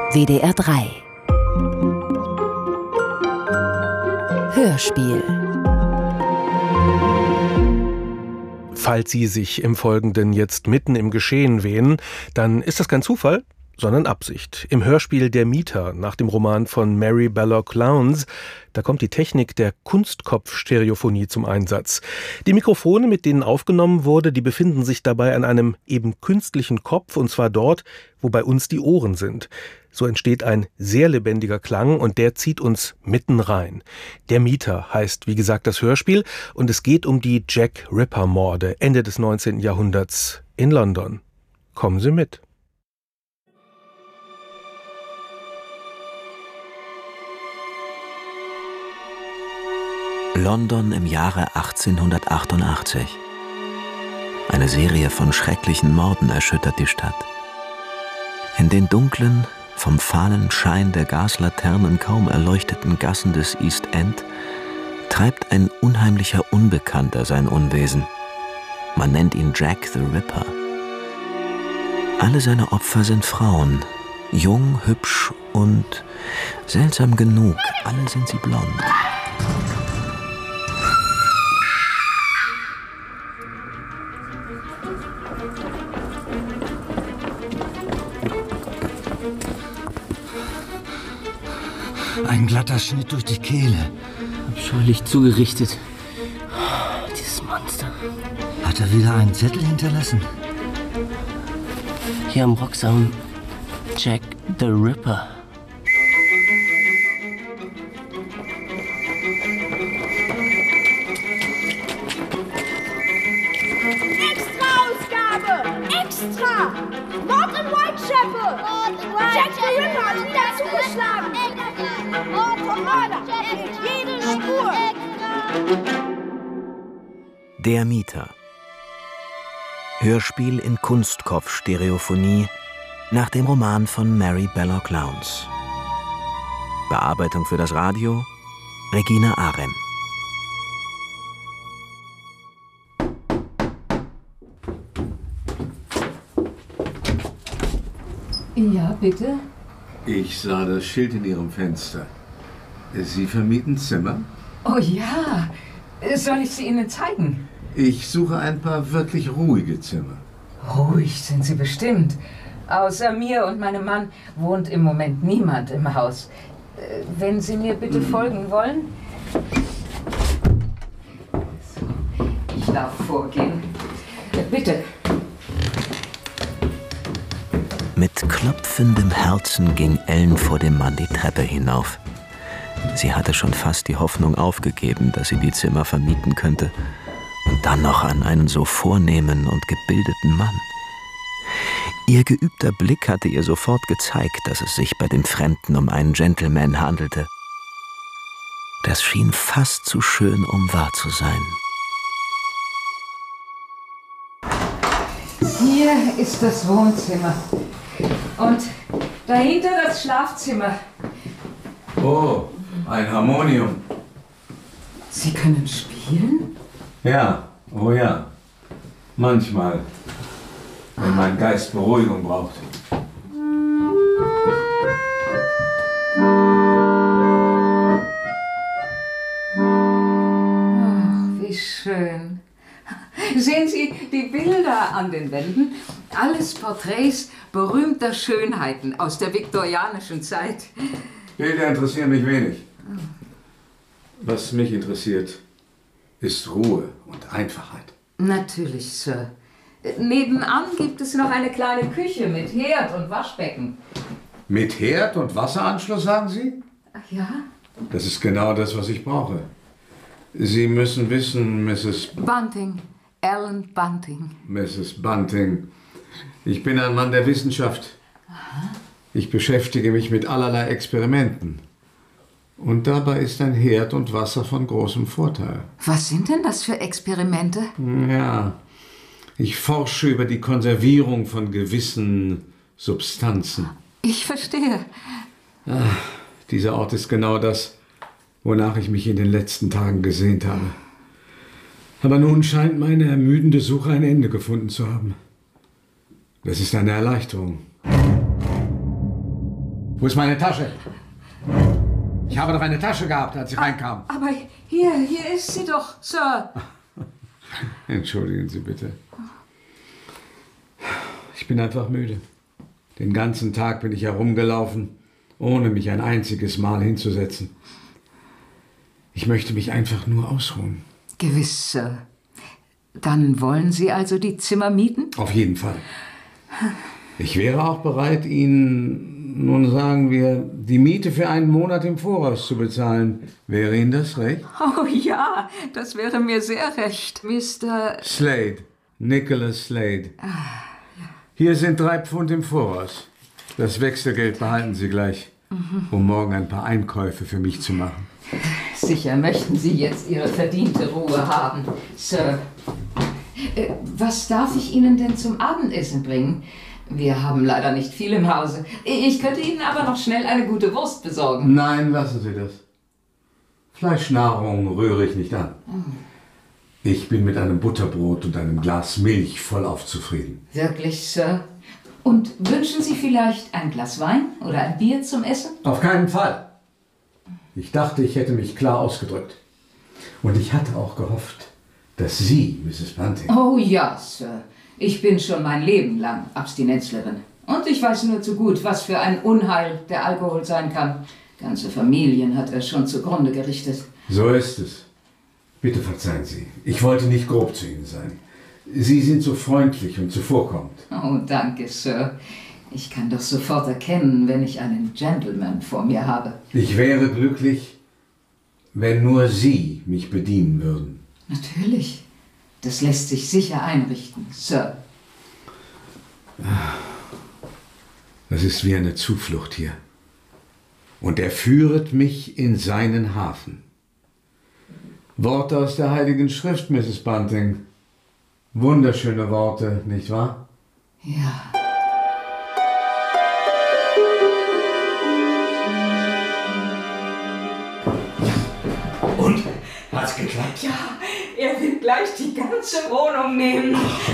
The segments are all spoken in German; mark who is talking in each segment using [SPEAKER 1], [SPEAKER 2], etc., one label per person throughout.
[SPEAKER 1] WDR 3 Hörspiel.
[SPEAKER 2] Falls Sie sich im Folgenden jetzt mitten im Geschehen wähnen, dann ist das kein Zufall, sondern Absicht. Im Hörspiel Der Mieter nach dem Roman von Mary Belloc Lowndes, da kommt die Technik der Kunstkopfstereophonie zum Einsatz. Die Mikrofone, mit denen aufgenommen wurde, die befinden sich dabei an einem eben künstlichen Kopf, und zwar dort, wo bei uns die Ohren sind. So entsteht ein sehr lebendiger Klang und der zieht uns mitten rein. Der Mieter heißt, wie gesagt, das Hörspiel, und es geht um die Jack Ripper-Morde Ende des 19. Jahrhunderts in London. Kommen Sie mit.
[SPEAKER 3] London im Jahre 1888. Eine Serie von schrecklichen Morden erschüttert die Stadt. In den dunklen, vom fahlen Schein der Gaslaternen kaum erleuchteten Gassen des East End treibt ein unheimlicher Unbekannter sein Unwesen. Man nennt ihn Jack the Ripper. Alle seine Opfer sind Frauen, jung, hübsch und, seltsam genug, alle sind sie blond.
[SPEAKER 4] Ein glatter Schnitt durch die Kehle.
[SPEAKER 5] Abscheulich zugerichtet. Dieses Monster.
[SPEAKER 4] Hat er wieder einen Zettel hinterlassen?
[SPEAKER 5] Hier am Rocksaum Jack the Ripper.
[SPEAKER 6] Extra-Ausgabe! Extra! Mord in Whitechapel! Jack the Ripper hat wieder zugeschlagen! Mörder! Er fehlt jede Spur!
[SPEAKER 3] Der Mieter. Hörspiel in Kunstkopfstereophonie nach dem Roman von Mary Belloc Lowndes. Bearbeitung für das Radio Regina Arem.
[SPEAKER 7] Ja, bitte?
[SPEAKER 8] Ich sah das Schild in Ihrem Fenster. Sie vermieten Zimmer?
[SPEAKER 7] Oh ja, soll ich sie Ihnen zeigen?
[SPEAKER 8] Ich suche ein paar wirklich ruhige Zimmer.
[SPEAKER 7] Ruhig sind sie bestimmt. Außer mir und meinem Mann wohnt im Moment niemand im Haus. Wenn Sie mir bitte folgen wollen. So, ich darf vorgehen. Bitte.
[SPEAKER 3] Mit klopfendem Herzen ging Ellen vor dem Mann die Treppe hinauf. Sie hatte schon fast die Hoffnung aufgegeben, dass sie die Zimmer vermieten könnte. Und dann noch an einen so vornehmen und gebildeten Mann. Ihr geübter Blick hatte ihr sofort gezeigt, dass es sich bei dem Fremden um einen Gentleman handelte. Das schien fast zu schön, um wahr zu sein.
[SPEAKER 7] Hier ist das Wohnzimmer. Und dahinter das Schlafzimmer.
[SPEAKER 8] Oh, ein Harmonium.
[SPEAKER 7] Sie können spielen?
[SPEAKER 8] Ja, oh ja. Manchmal, wenn mein Geist Beruhigung braucht.
[SPEAKER 7] Ach, wie schön. Sehen Sie die Bilder an den Wänden? Alles Porträts berühmter Schönheiten aus der viktorianischen Zeit.
[SPEAKER 8] Bilder interessieren mich wenig. Was mich interessiert, ist Ruhe und Einfachheit.
[SPEAKER 7] Natürlich, Sir. Nebenan gibt es noch eine kleine Küche mit Herd und Waschbecken.
[SPEAKER 8] Mit Herd und Wasseranschluss, sagen Sie?
[SPEAKER 7] Ach ja?
[SPEAKER 8] Das ist genau das, was ich brauche. Sie müssen wissen,
[SPEAKER 7] Bunting. Alan Bunting.
[SPEAKER 8] Mrs. Bunting. Ich bin ein Mann der Wissenschaft.
[SPEAKER 7] Aha.
[SPEAKER 8] Ich beschäftige mich mit allerlei Experimenten. Und dabei ist ein Herd und Wasser von großem Vorteil.
[SPEAKER 7] Was sind denn das für Experimente?
[SPEAKER 8] Ja, ich forsche über die Konservierung von gewissen Substanzen.
[SPEAKER 7] Ich verstehe.
[SPEAKER 8] Ach, dieser Ort ist genau das, wonach ich mich in den letzten Tagen gesehnt habe. Aber nun scheint meine ermüdende Suche ein Ende gefunden zu haben. Das ist eine Erleichterung. Wo ist meine Tasche? Ich habe doch eine Tasche gehabt, als ich reinkam.
[SPEAKER 7] Aber hier ist sie doch, Sir.
[SPEAKER 8] Entschuldigen Sie bitte. Ich bin einfach müde. Den ganzen Tag bin ich herumgelaufen, ohne mich ein einziges Mal hinzusetzen. Ich möchte mich einfach nur ausruhen.
[SPEAKER 7] Gewiss, Sir. Dann wollen Sie also die Zimmer mieten?
[SPEAKER 8] Auf jeden Fall. Ich wäre auch bereit, Ihnen, nun sagen wir, die Miete für einen Monat im Voraus zu bezahlen. Wäre Ihnen das recht?
[SPEAKER 7] Oh ja, das wäre mir sehr recht, Mr.
[SPEAKER 8] Slade. Nicholas Slade. Hier sind 3 Pfund im Voraus. Das Wechselgeld behalten Sie gleich, um morgen ein paar Einkäufe für mich zu machen.
[SPEAKER 7] Sicher möchten Sie jetzt Ihre verdiente Ruhe haben, Sir. Was darf ich Ihnen denn zum Abendessen bringen? Wir haben leider nicht viel im Hause. Ich könnte Ihnen aber noch schnell eine gute Wurst besorgen.
[SPEAKER 8] Nein, lassen Sie das. Fleischnahrung rühre ich nicht an. Ich bin mit einem Butterbrot und einem Glas Milch vollauf zufrieden.
[SPEAKER 7] Wirklich, Sir? Und wünschen Sie vielleicht ein Glas Wein oder ein Bier zum Essen?
[SPEAKER 8] Auf keinen Fall. Ich dachte, ich hätte mich klar ausgedrückt. Und ich hatte auch gehofft, dass Sie, Mrs. Bunting...
[SPEAKER 7] Oh ja, Sir. Ich bin schon mein Leben lang Abstinenzlerin. Und ich weiß nur zu gut, was für ein Unheil der Alkohol sein kann. Ganze Familien hat er schon zugrunde gerichtet.
[SPEAKER 8] So ist es. Bitte verzeihen Sie. Ich wollte nicht grob zu Ihnen sein. Sie sind so freundlich und zuvorkommend.
[SPEAKER 7] Oh, danke, Sir. Ich kann doch sofort erkennen, wenn ich einen Gentleman vor mir habe.
[SPEAKER 8] Ich wäre glücklich, wenn nur Sie mich bedienen würden.
[SPEAKER 7] Natürlich. Das lässt sich sicher einrichten, Sir.
[SPEAKER 8] Das ist wie eine Zuflucht hier. Und er führet mich in seinen Hafen. Worte aus der Heiligen Schrift, Mrs. Bunting. Wunderschöne Worte, nicht wahr?
[SPEAKER 7] Ja.
[SPEAKER 1] Und? Hat's geklappt?
[SPEAKER 7] Ja, er will gleich die ganze Wohnung nehmen.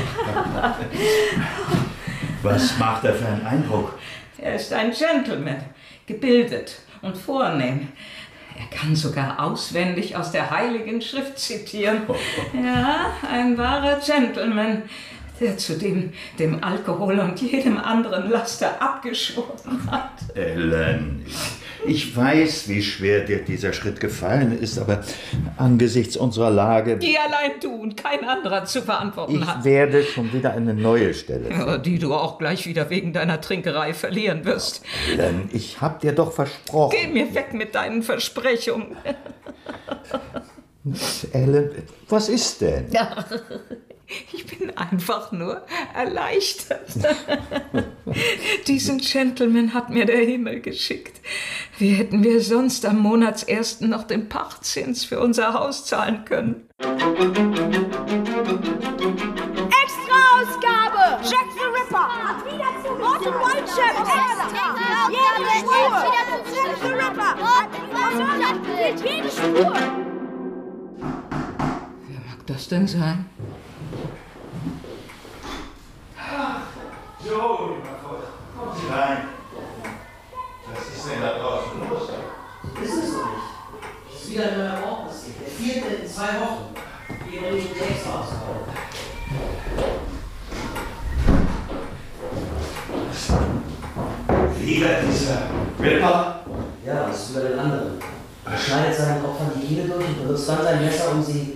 [SPEAKER 1] Was macht er für einen Eindruck?
[SPEAKER 7] Er ist ein Gentleman, gebildet und vornehm. Er kann sogar auswendig aus der Heiligen Schrift zitieren. Ja, ein wahrer Gentleman, der zudem dem Alkohol und jedem anderen Laster abgeschworen hat.
[SPEAKER 1] Ellen, ich weiß, wie schwer dir dieser Schritt gefallen ist, aber angesichts unserer Lage...
[SPEAKER 7] Die allein du und kein anderer zu verantworten hat.
[SPEAKER 1] Ich werde schon wieder eine neue Stelle finden.
[SPEAKER 7] Ja, die du auch gleich wieder wegen deiner Trinkerei verlieren wirst.
[SPEAKER 1] Ellen, ich hab dir doch versprochen...
[SPEAKER 7] Geh mir weg mit deinen Versprechungen.
[SPEAKER 1] Ellen, was ist denn?
[SPEAKER 7] Ja, ich bin einfach nur erleichtert. Diesen Gentleman hat mir der Himmel geschickt. Wie hätten wir sonst am Monatsersten noch den Pachtzins für unser Haus zahlen können?
[SPEAKER 6] Extra-Ausgabe! Jack the Ripper! Hat wieder zu Morton Whitechapel! Jede Spur! Jack the Ripper! Hat jede Spur!
[SPEAKER 7] Wer mag das denn sein?
[SPEAKER 1] So, lieber Volk, kommen Sie rein. Was ist denn da draußen los?
[SPEAKER 9] Ist es so nicht? Das ist wieder ein neuer Mord passiert. Der 4. in 2 Wochen. Wir bringen die Extra-Ausgabe.
[SPEAKER 1] Wieder dieser Ripper?
[SPEAKER 9] Ja, das ist über den anderen. Er schneidet seinen Opfern die Kehle durch und benutzt dann sein Messer, um sie...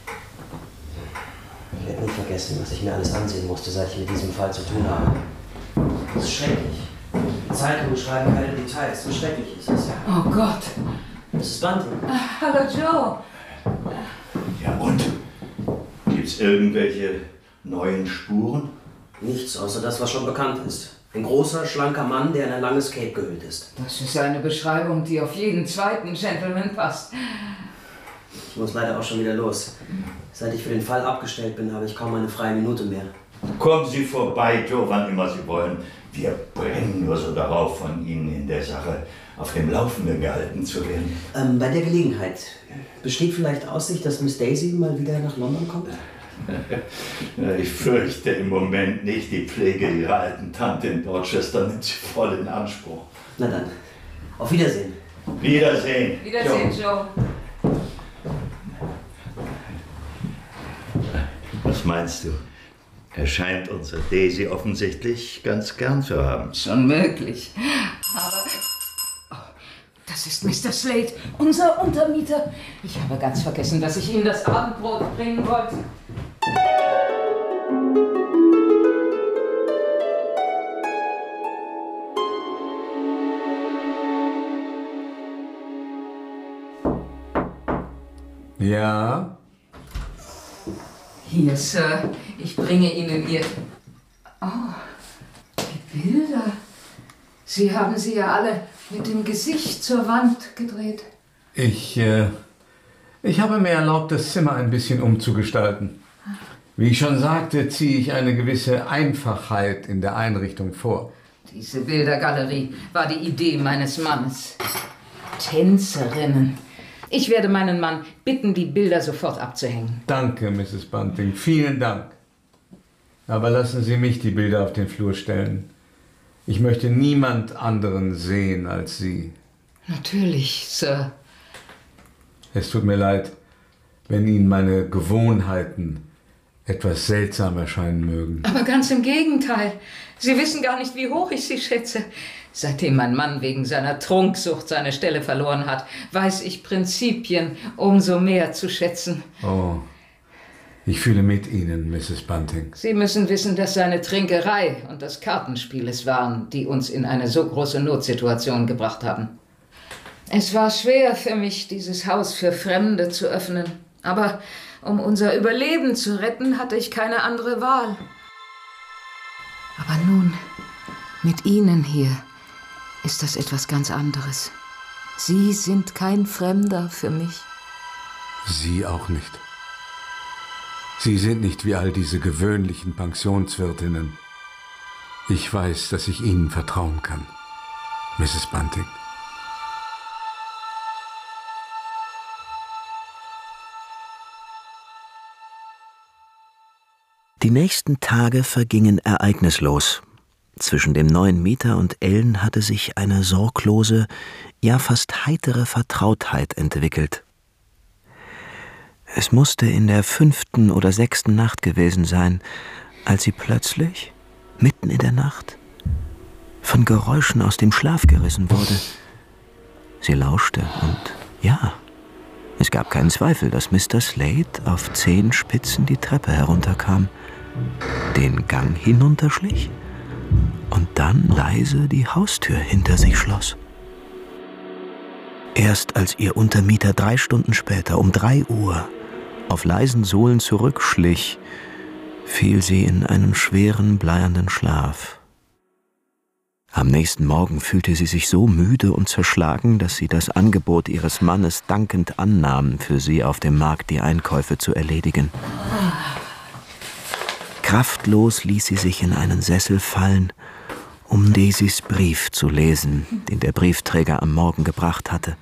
[SPEAKER 9] Ich werde nie vergessen, was ich mir alles ansehen musste, seit ich mit diesem Fall zu tun habe. Das ist schrecklich. Die Zeitungen schreiben keine Details. So schrecklich ist es.
[SPEAKER 7] Oh Gott.
[SPEAKER 9] Mrs. Bunting.
[SPEAKER 7] Hallo Joe.
[SPEAKER 1] Ja und? Gibt's irgendwelche neuen Spuren?
[SPEAKER 9] Nichts, außer das, was schon bekannt ist. Ein großer, schlanker Mann, der in ein langes Cape gehüllt ist.
[SPEAKER 7] Das ist eine Beschreibung, die auf jeden zweiten Gentleman passt.
[SPEAKER 9] Ich muss leider auch schon wieder los. Seit ich für den Fall abgestellt bin, habe ich kaum eine freie Minute mehr.
[SPEAKER 1] Kommen Sie vorbei, Joe, wann immer Sie wollen. Wir brennen nur so darauf, von Ihnen in der Sache auf dem Laufenden gehalten zu werden.
[SPEAKER 9] Bei der Gelegenheit, besteht vielleicht Aussicht, dass Miss Daisy mal wieder nach London kommt?
[SPEAKER 1] Ich fürchte im Moment nicht. Die Pflege ihrer alten Tante in Dorchester nimmt sie voll in Anspruch.
[SPEAKER 9] Na dann, auf Wiedersehen.
[SPEAKER 1] Wiedersehen.
[SPEAKER 7] Wiedersehen, Joe.
[SPEAKER 1] Was meinst du? Er scheint unsere Daisy offensichtlich ganz gern zu haben.
[SPEAKER 7] Schon möglich. Aber... Oh, das ist Mr. Slade, unser Untermieter. Ich habe ganz vergessen, dass ich Ihnen das Abendbrot bringen wollte.
[SPEAKER 8] Ja?
[SPEAKER 7] Hier, Sir, ich bringe Ihnen Ihr... Oh, die Bilder. Sie haben sie ja alle mit dem Gesicht zur Wand gedreht.
[SPEAKER 8] Ich habe mir erlaubt, das Zimmer ein bisschen umzugestalten. Wie ich schon sagte, ziehe ich eine gewisse Einfachheit in der Einrichtung vor.
[SPEAKER 7] Diese Bildergalerie war die Idee meines Mannes. Tänzerinnen. Ich werde meinen Mann bitten, die Bilder sofort abzuhängen.
[SPEAKER 8] Danke, Mrs. Bunting. Vielen Dank. Aber lassen Sie mich die Bilder auf den Flur stellen. Ich möchte niemand anderen sehen als Sie.
[SPEAKER 7] Natürlich, Sir.
[SPEAKER 8] Es tut mir leid, wenn Ihnen meine Gewohnheiten etwas seltsam erscheinen mögen.
[SPEAKER 7] Aber ganz im Gegenteil. Sie wissen gar nicht, wie hoch ich Sie schätze. Seitdem mein Mann wegen seiner Trunksucht seine Stelle verloren hat, weiß ich Prinzipien umso mehr zu schätzen.
[SPEAKER 8] Oh, ich fühle mit Ihnen, Mrs. Bunting.
[SPEAKER 7] Sie müssen wissen, dass seine Trinkerei und das Kartenspiel es waren, die uns in eine so große Notsituation gebracht haben. Es war schwer für mich, dieses Haus für Fremde zu öffnen. Aber um unser Überleben zu retten, hatte ich keine andere Wahl. Aber nun, mit Ihnen hier, ist das etwas ganz anderes. Sie sind kein Fremder für mich.
[SPEAKER 8] Sie auch nicht. Sie sind nicht wie all diese gewöhnlichen Pensionswirtinnen. Ich weiß, dass ich Ihnen vertrauen kann, Mrs. Bunting.
[SPEAKER 3] Die nächsten Tage vergingen ereignislos. Zwischen dem neuen Mieter und Ellen hatte sich eine sorglose, ja fast heitere Vertrautheit entwickelt. Es musste in der 5. oder 6. Nacht gewesen sein, als sie plötzlich, mitten in der Nacht, von Geräuschen aus dem Schlaf gerissen wurde. Sie lauschte und ja, es gab keinen Zweifel, dass Mr. Slade auf Zehenspitzen die Treppe herunterkam, den Gang hinunterschlich und dann leise die Haustür hinter sich schloss. Erst als ihr Untermieter 3 Stunden später um 3 Uhr auf leisen Sohlen zurückschlich, fiel sie in einen schweren, bleiernden Schlaf. Am nächsten Morgen fühlte sie sich so müde und zerschlagen, dass sie das Angebot ihres Mannes dankend annahm, für sie auf dem Markt die Einkäufe zu erledigen. Kraftlos ließ sie sich in einen Sessel fallen, um Daisys Brief zu lesen, den der Briefträger am Morgen gebracht hatte.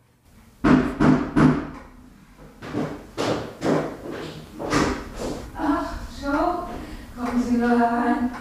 [SPEAKER 7] Ach, Joe, kommen Sie nur herein.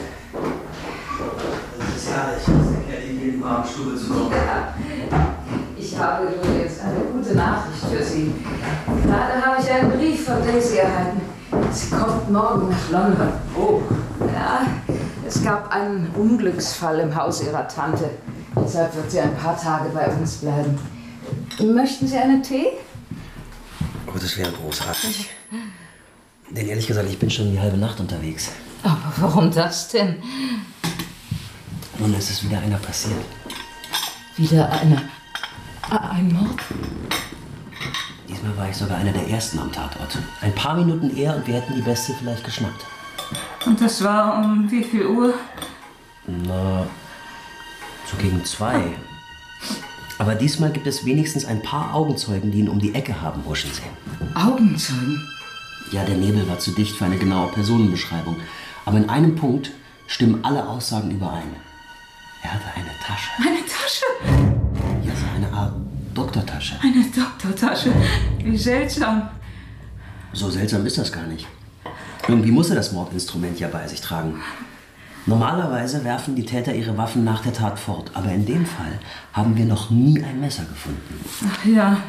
[SPEAKER 9] Das ist herrlich, dass der Kerl in jeden warmen Stube zu kommen.
[SPEAKER 7] Ja, ich habe übrigens eine gute Nachricht für Sie. Gerade habe ich einen Brief von Daisy erhalten. Sie kommt morgen nach London. Oh. Ja, es gab einen Unglücksfall im Haus ihrer Tante. Deshalb wird sie ein paar Tage bei uns bleiben. Möchten Sie einen Tee?
[SPEAKER 9] Oh, das wäre großartig. Denn ehrlich gesagt, ich bin schon die halbe Nacht unterwegs.
[SPEAKER 7] Aber warum das denn?
[SPEAKER 9] Nun, es ist wieder einer passiert.
[SPEAKER 7] Wieder einer? Ein Mord?
[SPEAKER 9] Diesmal war ich sogar einer der Ersten am Tatort. Ein paar Minuten eher und wir hätten die Bestie vielleicht geschnappt.
[SPEAKER 7] Und das war um wie viel Uhr?
[SPEAKER 9] Na, so gegen 2. Aber diesmal gibt es wenigstens ein paar Augenzeugen, die ihn um die Ecke haben huschen sehen.
[SPEAKER 7] Augenzeugen?
[SPEAKER 9] Ja, der Nebel war zu dicht für eine genaue Personenbeschreibung. Aber in einem Punkt stimmen alle Aussagen überein. Er hatte eine Tasche.
[SPEAKER 7] Eine Tasche?
[SPEAKER 9] Ja, so eine Art Doktortasche.
[SPEAKER 7] Eine Doktortasche? Wie seltsam.
[SPEAKER 9] So seltsam ist das gar nicht. Irgendwie muss er das Mordinstrument ja bei sich tragen. Normalerweise werfen die Täter ihre Waffen nach der Tat fort, aber in dem Fall haben wir noch nie ein Messer gefunden.
[SPEAKER 7] Ach ja.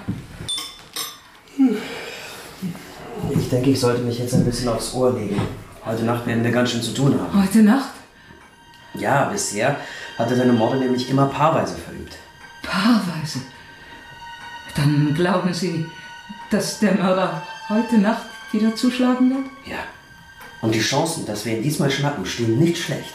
[SPEAKER 9] Ich denke, ich sollte mich jetzt ein bisschen aufs Ohr legen. Heute Nacht werden wir ganz schön zu tun haben.
[SPEAKER 7] Heute Nacht?
[SPEAKER 9] Ja, bisher hat er seine Morde nämlich immer paarweise verübt.
[SPEAKER 7] Paarweise? Dann glauben Sie, dass der Mörder heute Nacht wieder zuschlagen wird?
[SPEAKER 9] Ja. Und die Chancen, dass wir ihn diesmal schnappen, stehen nicht schlecht.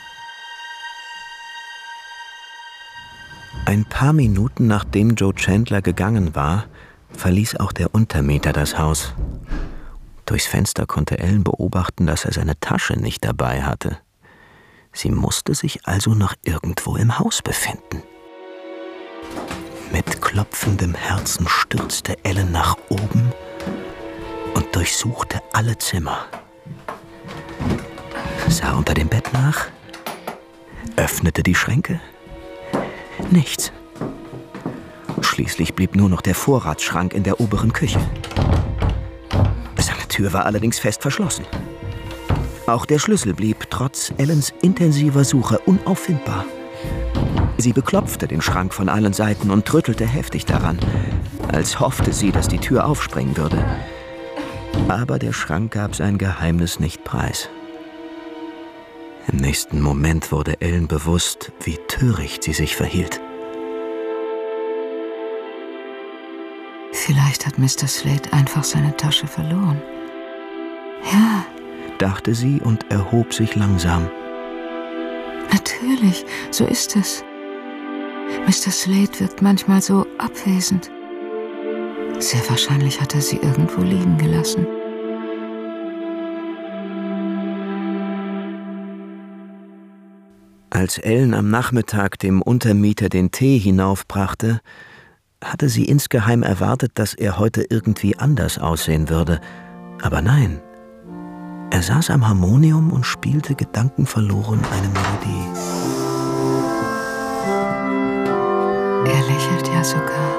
[SPEAKER 3] Ein paar Minuten nachdem Joe Chandler gegangen war, verließ auch der Untermieter das Haus. Durchs Fenster konnte Ellen beobachten, dass er seine Tasche nicht dabei hatte. Sie musste sich also noch irgendwo im Haus befinden. Mit klopfendem Herzen stürzte Ellen nach oben und durchsuchte alle Zimmer. Sah unter dem Bett nach, öffnete die Schränke. Nichts. Schließlich blieb nur noch der Vorratsschrank in der oberen Küche. Seine Tür war allerdings fest verschlossen. Auch der Schlüssel blieb trotz Ellens intensiver Suche unauffindbar. Sie beklopfte den Schrank von allen Seiten und rüttelte heftig daran, als hoffte sie, dass die Tür aufspringen würde. Aber der Schrank gab sein Geheimnis nicht preis. Im nächsten Moment wurde Ellen bewusst, wie töricht sie sich verhielt.
[SPEAKER 10] Vielleicht hat Mr. Slade einfach seine Tasche verloren. Ja,
[SPEAKER 3] dachte sie und erhob sich langsam.
[SPEAKER 10] Natürlich, so ist es. Mr. Slade wirkt manchmal so abwesend. Sehr wahrscheinlich hat er sie irgendwo liegen gelassen.
[SPEAKER 3] Als Ellen am Nachmittag dem Untermieter den Tee hinaufbrachte, hatte sie insgeheim erwartet, dass er heute irgendwie anders aussehen würde. Aber nein. Er saß am Harmonium und spielte gedankenverloren eine Melodie.
[SPEAKER 10] Er lächelt ja sogar.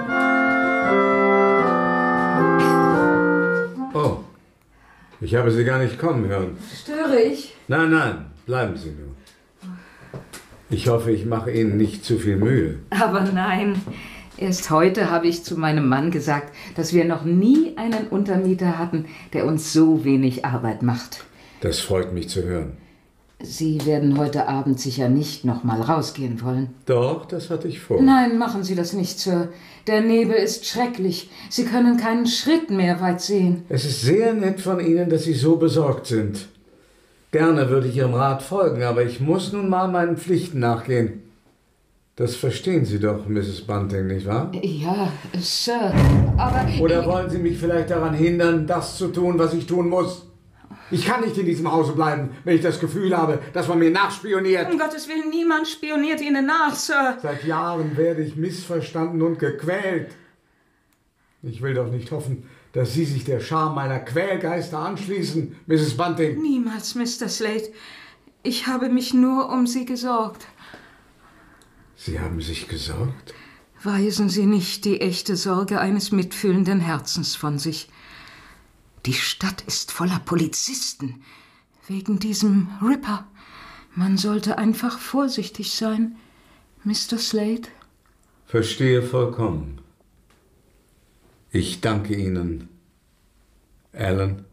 [SPEAKER 8] Oh, ich habe Sie gar nicht kommen hören.
[SPEAKER 7] Störe ich?
[SPEAKER 8] Nein, nein, bleiben Sie nur. Ich hoffe, ich mache Ihnen nicht zu viel Mühe.
[SPEAKER 7] Aber nein. Erst heute habe ich zu meinem Mann gesagt, dass wir noch nie einen Untermieter hatten, der uns so wenig Arbeit macht.
[SPEAKER 8] Das freut mich zu hören.
[SPEAKER 7] Sie werden heute Abend sicher nicht noch mal rausgehen wollen.
[SPEAKER 8] Doch, das hatte ich vor.
[SPEAKER 7] Nein, machen Sie das nicht, Sir. Der Nebel ist schrecklich. Sie können keinen Schritt mehr weit sehen.
[SPEAKER 8] Es ist sehr nett von Ihnen, dass Sie so besorgt sind. Gerne würde ich Ihrem Rat folgen, aber ich muss nun mal meinen Pflichten nachgehen. Das verstehen Sie doch, Mrs. Bunting, nicht wahr?
[SPEAKER 7] Ja, Sir, aber...
[SPEAKER 8] Oder wollen Sie mich vielleicht daran hindern, das zu tun, was ich tun muss? Ich kann nicht in diesem Hause bleiben, wenn ich das Gefühl habe, dass man mir nachspioniert.
[SPEAKER 7] Um Gottes Willen, niemand spioniert Ihnen nach, Sir.
[SPEAKER 8] Seit Jahren werde ich missverstanden und gequält. Ich will doch nicht hoffen, dass Sie sich der Schar meiner Quälgeister anschließen, Mrs. Bunting.
[SPEAKER 7] Niemals, Mr. Slade. Ich habe mich nur um Sie gesorgt.
[SPEAKER 8] Sie haben sich gesorgt?
[SPEAKER 7] Weisen Sie nicht die echte Sorge eines mitfühlenden Herzens von sich. Die Stadt ist voller Polizisten. Wegen diesem Ripper. Man sollte einfach vorsichtig sein, Mr. Slade.
[SPEAKER 8] Verstehe vollkommen. Ich danke Ihnen, Ellen.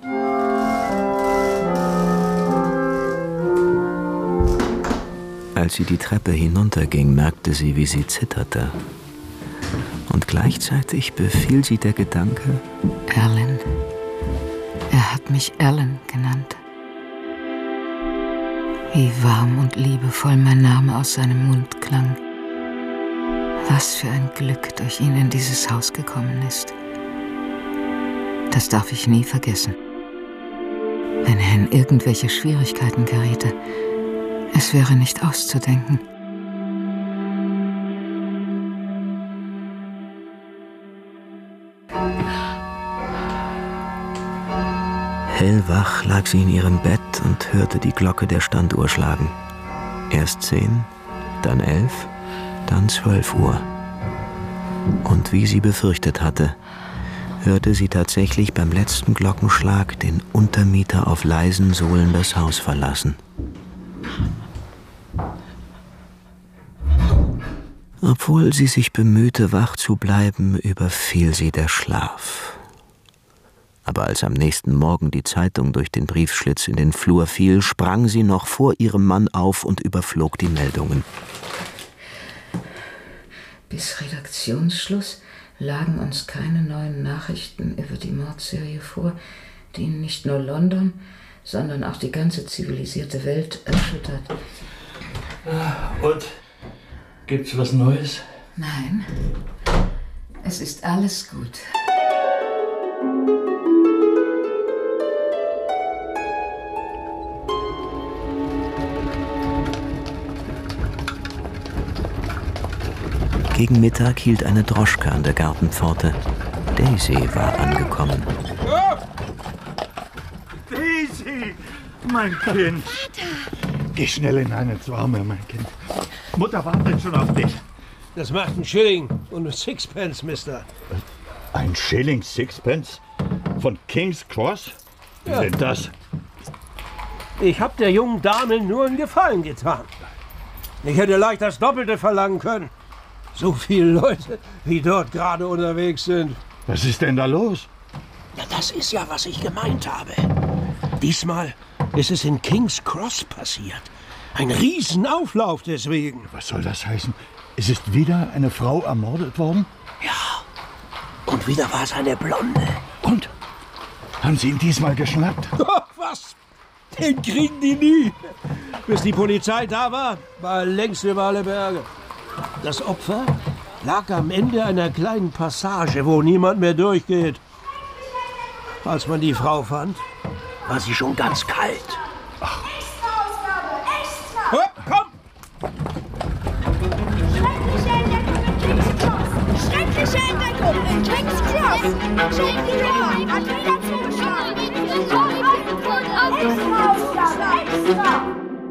[SPEAKER 3] Als sie die Treppe hinunterging, merkte sie, wie sie zitterte. Und gleichzeitig befiel sie der Gedanke:
[SPEAKER 10] Ellen. Er hat mich Ellen genannt. Wie warm und liebevoll mein Name aus seinem Mund klang. Was für ein Glück durch ihn in dieses Haus gekommen ist. Das darf ich nie vergessen. Wenn er in irgendwelche Schwierigkeiten geriete, es wäre nicht auszudenken.
[SPEAKER 3] Hellwach lag sie in ihrem Bett und hörte die Glocke der Standuhr schlagen. Erst 10, dann 11, dann 12 Uhr. Und wie sie befürchtet hatte, hörte sie tatsächlich beim letzten Glockenschlag den Untermieter auf leisen Sohlen das Haus verlassen. Obwohl sie sich bemühte, wach zu bleiben, überfiel sie der Schlaf. Aber als am nächsten Morgen die Zeitung durch den Briefschlitz in den Flur fiel, sprang sie noch vor ihrem Mann auf und überflog die Meldungen.
[SPEAKER 7] Bis Redaktionsschluss lagen uns keine neuen Nachrichten über die Mordserie vor, die nicht nur London, sondern auch die ganze zivilisierte Welt erschüttert.
[SPEAKER 1] Und? Gibt's was Neues?
[SPEAKER 7] Nein, es ist alles gut.
[SPEAKER 3] Gegen Mittag hielt eine Droschke an der Gartenpforte. Daisy war angekommen.
[SPEAKER 1] Daisy, mein Kind.
[SPEAKER 11] Vater!
[SPEAKER 1] Geh schnell in eine Warme, mein Kind. Mutter wartet schon auf dich.
[SPEAKER 11] Das macht einen Schilling und 1 Sixpence, Mister.
[SPEAKER 1] Ein Schilling Sixpence? Von King's Cross? Wie
[SPEAKER 11] Ja.
[SPEAKER 1] denn das?
[SPEAKER 11] Ich hab der jungen Dame nur einen Gefallen getan. Ich hätte leicht das Doppelte verlangen können. So viele Leute, wie dort gerade unterwegs sind.
[SPEAKER 1] Was ist denn da los?
[SPEAKER 11] Ja, das ist ja, was ich gemeint habe. Diesmal ist es in King's Cross passiert. Ein Riesenauflauf deswegen.
[SPEAKER 1] Was soll das heißen? Es ist wieder eine Frau ermordet worden?
[SPEAKER 11] Ja. Und wieder war es eine Blonde.
[SPEAKER 1] Und? Haben Sie ihn diesmal geschnappt?
[SPEAKER 11] Ach, was? Den kriegen die nie. Bis die Polizei da war, war er längst über alle Berge. Das Opfer lag am Ende einer kleinen Passage, wo niemand mehr durchgeht. Als man die Frau fand, war sie schon ganz kalt.
[SPEAKER 1] Ach.
[SPEAKER 6] Extra!
[SPEAKER 11] Oh, komm!
[SPEAKER 6] Schreckliche Entdeckung in King's Cross! Schreckliche Entdeckung! Hat wieder zugeschlagen! Extra-Ausgabe! Extra!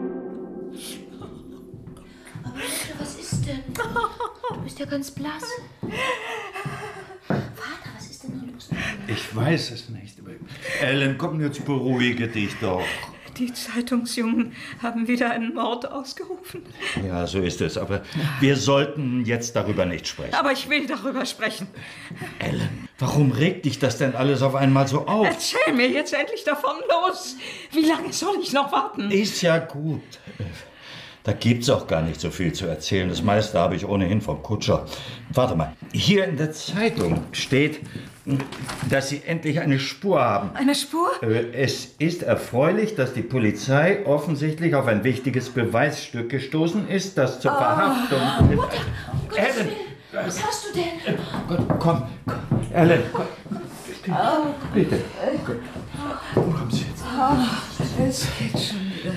[SPEAKER 10] Aber Mutter, was ist denn? Du bist ja ganz blass. Vater, was ist denn da los?
[SPEAKER 1] Ich weiß es nicht. Ellen, komm, jetzt beruhige dich doch.
[SPEAKER 7] Die Zeitungsjungen haben wieder einen Mord ausgerufen.
[SPEAKER 1] Ja, so ist es. Aber wir sollten jetzt darüber nicht sprechen.
[SPEAKER 7] Aber ich will darüber sprechen.
[SPEAKER 1] Ellen, warum regt dich das denn alles auf einmal so auf?
[SPEAKER 7] Erzähl mir jetzt endlich davon, los! Wie lange soll ich noch warten?
[SPEAKER 1] Ist ja gut. Da gibt's auch gar nicht so viel zu erzählen. Das meiste habe ich ohnehin vom Kutscher. Warte mal, hier in der Zeitung steht, dass Sie endlich eine Spur haben.
[SPEAKER 7] Eine Spur?
[SPEAKER 1] Es ist erfreulich, dass die Polizei offensichtlich auf ein wichtiges Beweisstück gestoßen ist, das zur Verhaftung...
[SPEAKER 10] Mutter,
[SPEAKER 1] Ellen!
[SPEAKER 10] was hast du denn?
[SPEAKER 1] Komm, Ellen, komm. Bitte. Komm Sie jetzt.
[SPEAKER 7] Es geht schon wieder.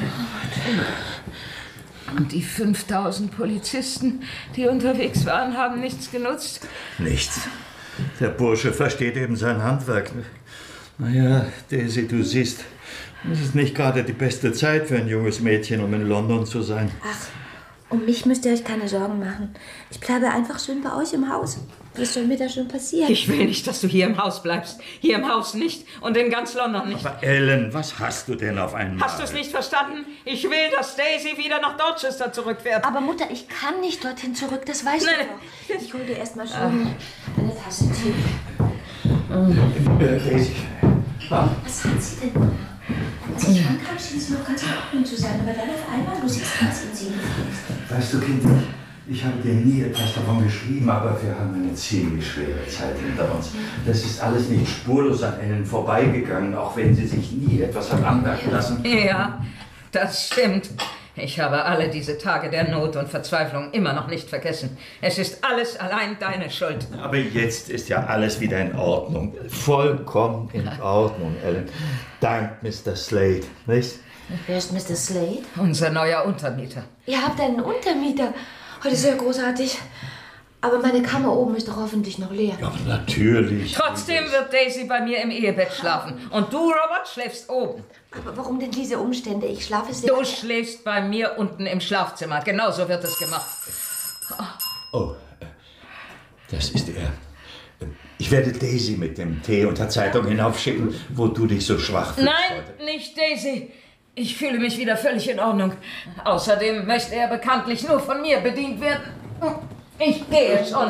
[SPEAKER 7] Und die 5000 Polizisten, die unterwegs waren, haben nichts genutzt?
[SPEAKER 1] Nichts. Der Bursche versteht eben sein Handwerk. Naja, Daisy, du siehst, es ist nicht gerade die beste Zeit für ein junges Mädchen, um in London zu sein.
[SPEAKER 12] Ach, um mich müsst ihr euch keine Sorgen machen. Ich bleibe einfach schön bei euch im Haus. Was soll mir da schon passieren?
[SPEAKER 7] Ich will nicht, dass du hier im Haus bleibst. Hier im Haus nicht und in ganz London nicht.
[SPEAKER 1] Aber Ellen, was hast du denn auf einmal?
[SPEAKER 7] Hast du es nicht verstanden? Ich will, dass Daisy wieder nach Dorchester zurückfährt.
[SPEAKER 12] Aber Mutter, ich kann nicht dorthin zurück, das weißt du doch. Ich hol dir erst mal schön eine Tasse Tee.
[SPEAKER 1] Daisy.
[SPEAKER 12] Was hat sie denn da? Als ich ankam, schien sie noch ganz in Ordnung zu sein, aber dann auf einmal, du siehst ganz in sie.
[SPEAKER 1] Weißt du, Kind, ich habe dir nie etwas davon geschrieben, aber wir haben eine ziemlich schwere Zeit hinter uns. Das ist alles nicht spurlos an Ellen vorbeigegangen, auch wenn sie sich nie etwas hat anmerken lassen.
[SPEAKER 7] Ja, das stimmt. Ich habe alle diese Tage der Not und Verzweiflung immer noch nicht vergessen. Es ist alles allein deine Schuld.
[SPEAKER 1] Aber jetzt ist ja alles wieder in Ordnung. Vollkommen in Ordnung, Ellen. Dank Mr. Slade, nicht?
[SPEAKER 12] Wer ist Mr. Slade?
[SPEAKER 7] Unser neuer Untermieter.
[SPEAKER 12] Ihr habt einen Untermieter. Oh, das ist ja großartig. Aber meine Kammer oben ist doch hoffentlich noch leer.
[SPEAKER 1] Ja, natürlich.
[SPEAKER 7] Trotzdem wird Daisy bei mir im Ehebett schlafen. Und du, Robert, schläfst oben.
[SPEAKER 12] Aber warum denn diese Umstände? Ich schlafe sehr...
[SPEAKER 7] Du schläfst bei mir unten im Schlafzimmer. Genauso wird es gemacht.
[SPEAKER 1] Oh, das ist er. Ich werde Daisy mit dem Tee und der Zeitung hinaufschicken, wo du dich so schwach fühlst.
[SPEAKER 7] Nein, nicht Daisy. Ich fühle mich wieder völlig in Ordnung. Außerdem möchte er bekanntlich nur von mir bedient werden. Ich gehe schon.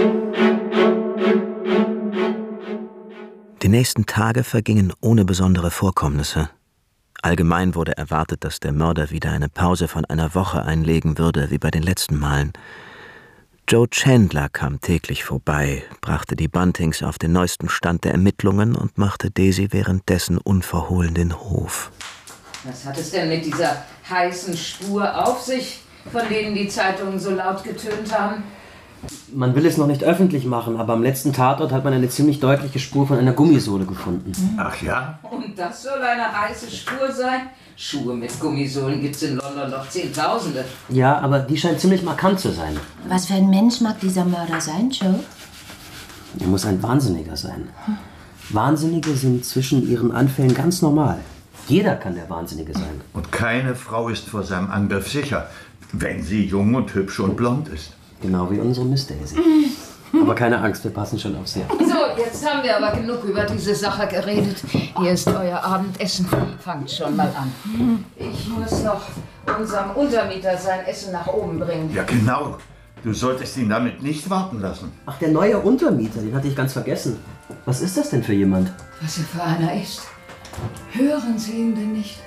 [SPEAKER 3] Die nächsten Tage vergingen ohne besondere Vorkommnisse. Allgemein wurde erwartet, dass der Mörder wieder eine Pause von einer Woche einlegen würde, wie bei den letzten Malen. Joe Chandler kam täglich vorbei, brachte die Buntings auf den neuesten Stand der Ermittlungen und machte Daisy währenddessen unverhohlen den Hof.
[SPEAKER 7] Was hat es denn mit dieser heißen Spur auf sich, von denen die Zeitungen so laut getönt haben?
[SPEAKER 9] Man will es noch nicht öffentlich machen, aber am letzten Tatort hat man eine ziemlich deutliche Spur von einer Gummisohle gefunden.
[SPEAKER 1] Ach ja?
[SPEAKER 7] Und das soll eine heiße Spur sein? Schuhe mit Gummisohlen gibt's in London doch Zehntausende.
[SPEAKER 9] Ja, aber die scheint ziemlich markant zu sein.
[SPEAKER 12] Was für ein Mensch mag dieser Mörder sein, Joe?
[SPEAKER 9] Er muss ein Wahnsinniger sein. Wahnsinnige sind zwischen ihren Anfällen ganz normal. Jeder kann der Wahnsinnige sein.
[SPEAKER 1] Und keine Frau ist vor seinem Angriff sicher, wenn sie jung und hübsch und blond ist.
[SPEAKER 9] Genau wie unsere Miss Daisy. Aber keine Angst, wir passen schon auf sie.
[SPEAKER 7] So, jetzt haben wir aber genug über diese Sache geredet. Hier ist euer Abendessen. Fangt schon mal an. Ich muss noch unserem Untermieter sein Essen nach oben bringen.
[SPEAKER 1] Ja, genau. Du solltest ihn damit nicht warten lassen.
[SPEAKER 9] Ach, der neue Untermieter, den hatte ich ganz vergessen. Was ist das denn für jemand?
[SPEAKER 7] Was er für einer ist. Hören Sie ihn denn nicht?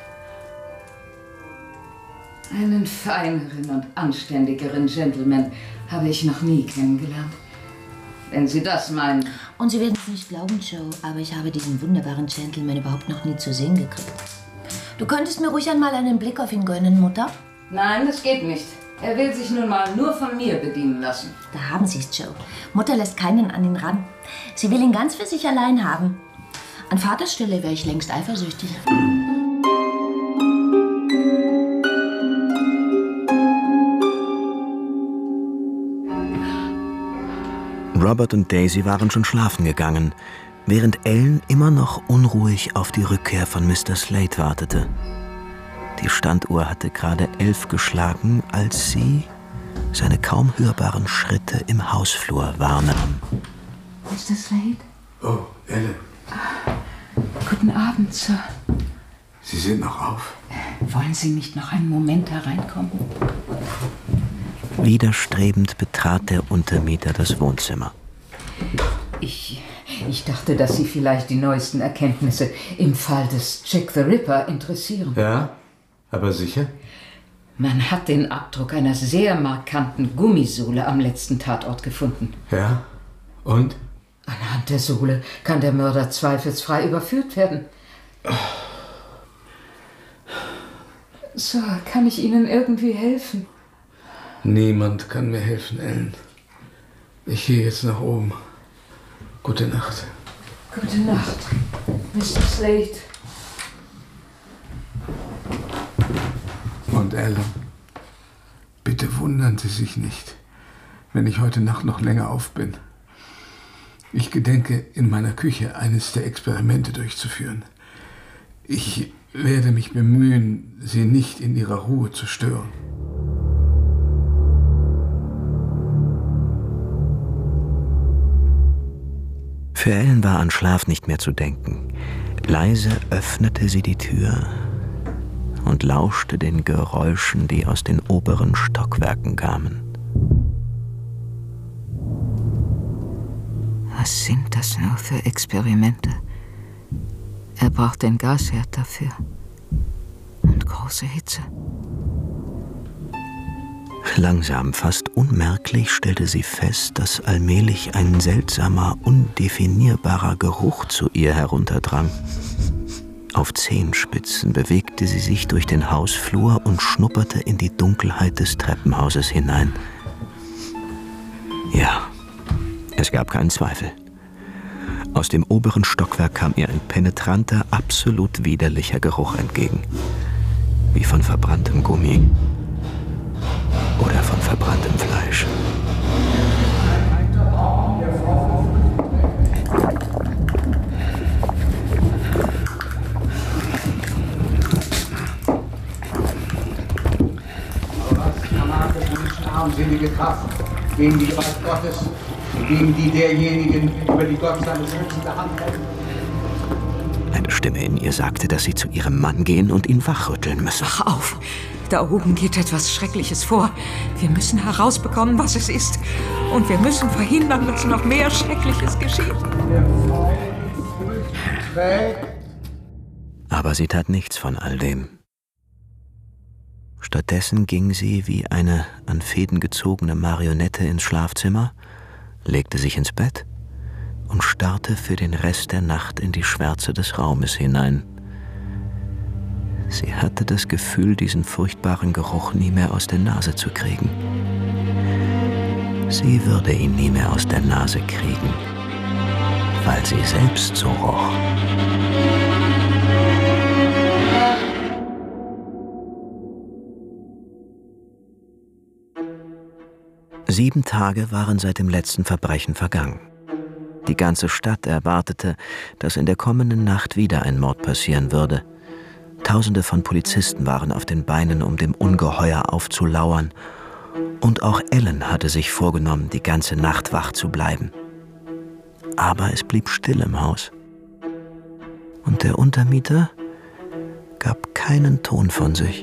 [SPEAKER 7] Einen feineren und anständigeren Gentleman habe ich noch nie kennengelernt. Wenn Sie das meinen.
[SPEAKER 12] Und Sie werden es nicht glauben, Joe, aber ich habe diesen wunderbaren Gentleman überhaupt noch nie zu sehen gekriegt. Du könntest mir ruhig einmal einen Blick auf ihn gönnen, Mutter?
[SPEAKER 7] Nein, das geht nicht. Er will sich nun mal nur von mir bedienen lassen.
[SPEAKER 12] Da haben Sie es, Joe. Mutter lässt keinen an ihn ran. Sie will ihn ganz für sich allein haben. An Vaters Stelle wäre ich längst eifersüchtig.
[SPEAKER 3] Robert und Daisy waren schon schlafen gegangen, während Ellen immer noch unruhig auf die Rückkehr von Mr. Slade wartete. Die Standuhr hatte gerade 11 geschlagen, als sie seine kaum hörbaren Schritte im Hausflur wahrnahm.
[SPEAKER 7] Mr. Slade?
[SPEAKER 8] Oh, Ellen.
[SPEAKER 7] Guten Abend, Sir.
[SPEAKER 8] Sie sind noch auf.
[SPEAKER 7] Wollen Sie nicht noch einen Moment hereinkommen?
[SPEAKER 3] Widerstrebend betrat der Untermieter das Wohnzimmer.
[SPEAKER 7] Ich dachte, dass Sie vielleicht die neuesten Erkenntnisse im Fall des Jack the Ripper interessieren.
[SPEAKER 8] Ja, aber sicher?
[SPEAKER 7] Man hat den Abdruck einer sehr markanten Gummisohle am letzten Tatort gefunden.
[SPEAKER 8] Ja, und?
[SPEAKER 7] Anhand der Sohle kann der Mörder zweifelsfrei überführt werden. Sir, kann ich Ihnen irgendwie helfen?
[SPEAKER 8] Niemand kann mir helfen, Ellen. Ich gehe jetzt nach oben. Gute Nacht.
[SPEAKER 7] Gute Nacht, Mr. Slade.
[SPEAKER 8] Und Ellen, bitte wundern Sie sich nicht, wenn ich heute Nacht noch länger auf bin. Ich gedenke, in meiner Küche eines der Experimente durchzuführen. Ich werde mich bemühen, Sie nicht in Ihrer Ruhe zu stören.
[SPEAKER 3] Für Ellen war an Schlaf nicht mehr zu denken. Leise öffnete sie die Tür und lauschte den Geräuschen, die aus den oberen Stockwerken kamen.
[SPEAKER 10] Was sind das nur für Experimente? Er braucht den Gasherd dafür. Und große Hitze.
[SPEAKER 3] Langsam, fast unmerklich, stellte sie fest, dass allmählich ein seltsamer, undefinierbarer Geruch zu ihr herunterdrang. Auf Zehenspitzen bewegte sie sich durch den Hausflur und schnupperte in die Dunkelheit des Treppenhauses hinein. Ja, es gab keinen Zweifel. Aus dem oberen Stockwerk kam ihr ein penetranter, absolut widerlicher Geruch entgegen. Wie von verbranntem Gummi oder von verbranntem Fleisch.
[SPEAKER 13] Armsinnige Kraft gegen die Gewalt Gottes
[SPEAKER 8] gegen die derjenigen, über die Gott seine schützende Hand hält.
[SPEAKER 3] Eine Stimme in ihr sagte, dass sie zu ihrem Mann gehen und ihn wachrütteln müsse.
[SPEAKER 10] Wach auf! Da oben geht etwas Schreckliches vor. Wir müssen herausbekommen, was es ist. Und wir müssen verhindern, dass noch mehr Schreckliches geschieht.
[SPEAKER 3] Aber sie tat nichts von all dem. Stattdessen ging sie wie eine an Fäden gezogene Marionette ins Schlafzimmer, legte sich ins Bett und starrte für den Rest der Nacht in die Schwärze des Raumes hinein. Sie hatte das Gefühl, diesen furchtbaren Geruch nie mehr aus der Nase zu kriegen. Sie würde ihn nie mehr aus der Nase kriegen, weil sie selbst so roch. Sieben Tage waren seit dem letzten Verbrechen vergangen. Die ganze Stadt erwartete, dass in der kommenden Nacht wieder ein Mord passieren würde. Tausende von Polizisten waren auf den Beinen, um dem Ungeheuer aufzulauern. Und auch Ellen hatte sich vorgenommen, die ganze Nacht wach zu bleiben. Aber es blieb still im Haus. Und der Untermieter gab keinen Ton von sich.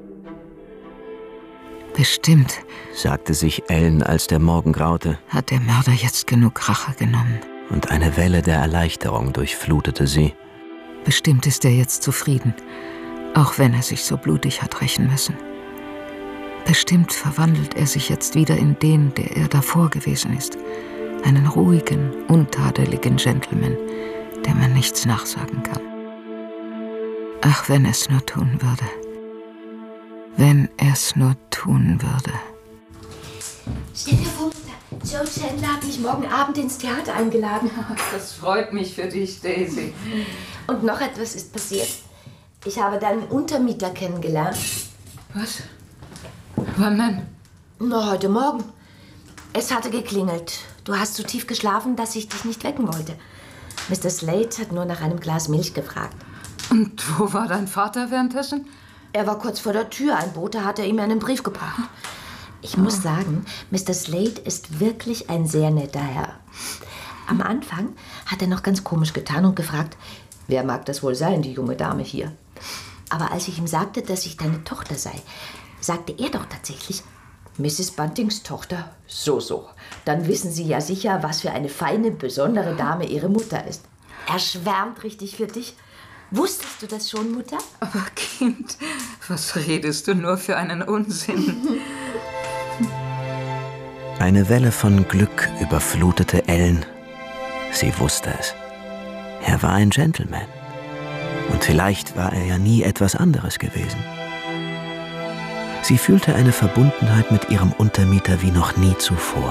[SPEAKER 10] Bestimmt,
[SPEAKER 3] sagte sich Ellen, als der Morgen graute.
[SPEAKER 10] Hat der Mörder jetzt genug Rache genommen.
[SPEAKER 3] Und eine Welle der Erleichterung durchflutete sie.
[SPEAKER 10] Bestimmt ist er jetzt zufrieden, auch wenn er sich so blutig hat rächen müssen. Bestimmt verwandelt er sich jetzt wieder in den, der er davor gewesen ist. Einen ruhigen, untadeligen Gentleman, dem man nichts nachsagen kann. Ach, wenn er es nur tun würde. Wenn er es nur tun würde.
[SPEAKER 12] Stell dir vor, Mutter, Joe Chandler hat mich morgen Abend ins Theater eingeladen.
[SPEAKER 7] Das freut mich für dich, Daisy.
[SPEAKER 12] Und noch etwas ist passiert. Ich habe deinen Untermieter kennengelernt.
[SPEAKER 7] Was? Wann denn?
[SPEAKER 12] Na, heute Morgen. Es hatte geklingelt. Du hast so tief geschlafen, dass ich dich nicht wecken wollte. Mr. Slade hat nur nach einem Glas Milch gefragt.
[SPEAKER 7] Und wo war dein Vater währenddessen?
[SPEAKER 12] Er war kurz vor der Tür. Ein Bote hatte ihm einen Brief gebracht. Ich muss sagen, Mr. Slade ist wirklich ein sehr netter Herr. Am Anfang hat er noch ganz komisch getan und gefragt, wer mag das wohl sein, die junge Dame hier? Aber als ich ihm sagte, dass ich deine Tochter sei, sagte er doch tatsächlich, Mrs. Buntings Tochter? So. Dann wissen Sie ja sicher, was für eine feine, besondere Dame Ihre Mutter ist. Er schwärmt richtig für dich. Wusstest du das schon, Mutter?
[SPEAKER 7] Aber Kind, was redest du nur für einen Unsinn?
[SPEAKER 3] Eine Welle von Glück überflutete Ellen. Sie wusste es. Er war ein Gentleman. Und vielleicht war er ja nie etwas anderes gewesen. Sie fühlte eine Verbundenheit mit ihrem Untermieter wie noch nie zuvor.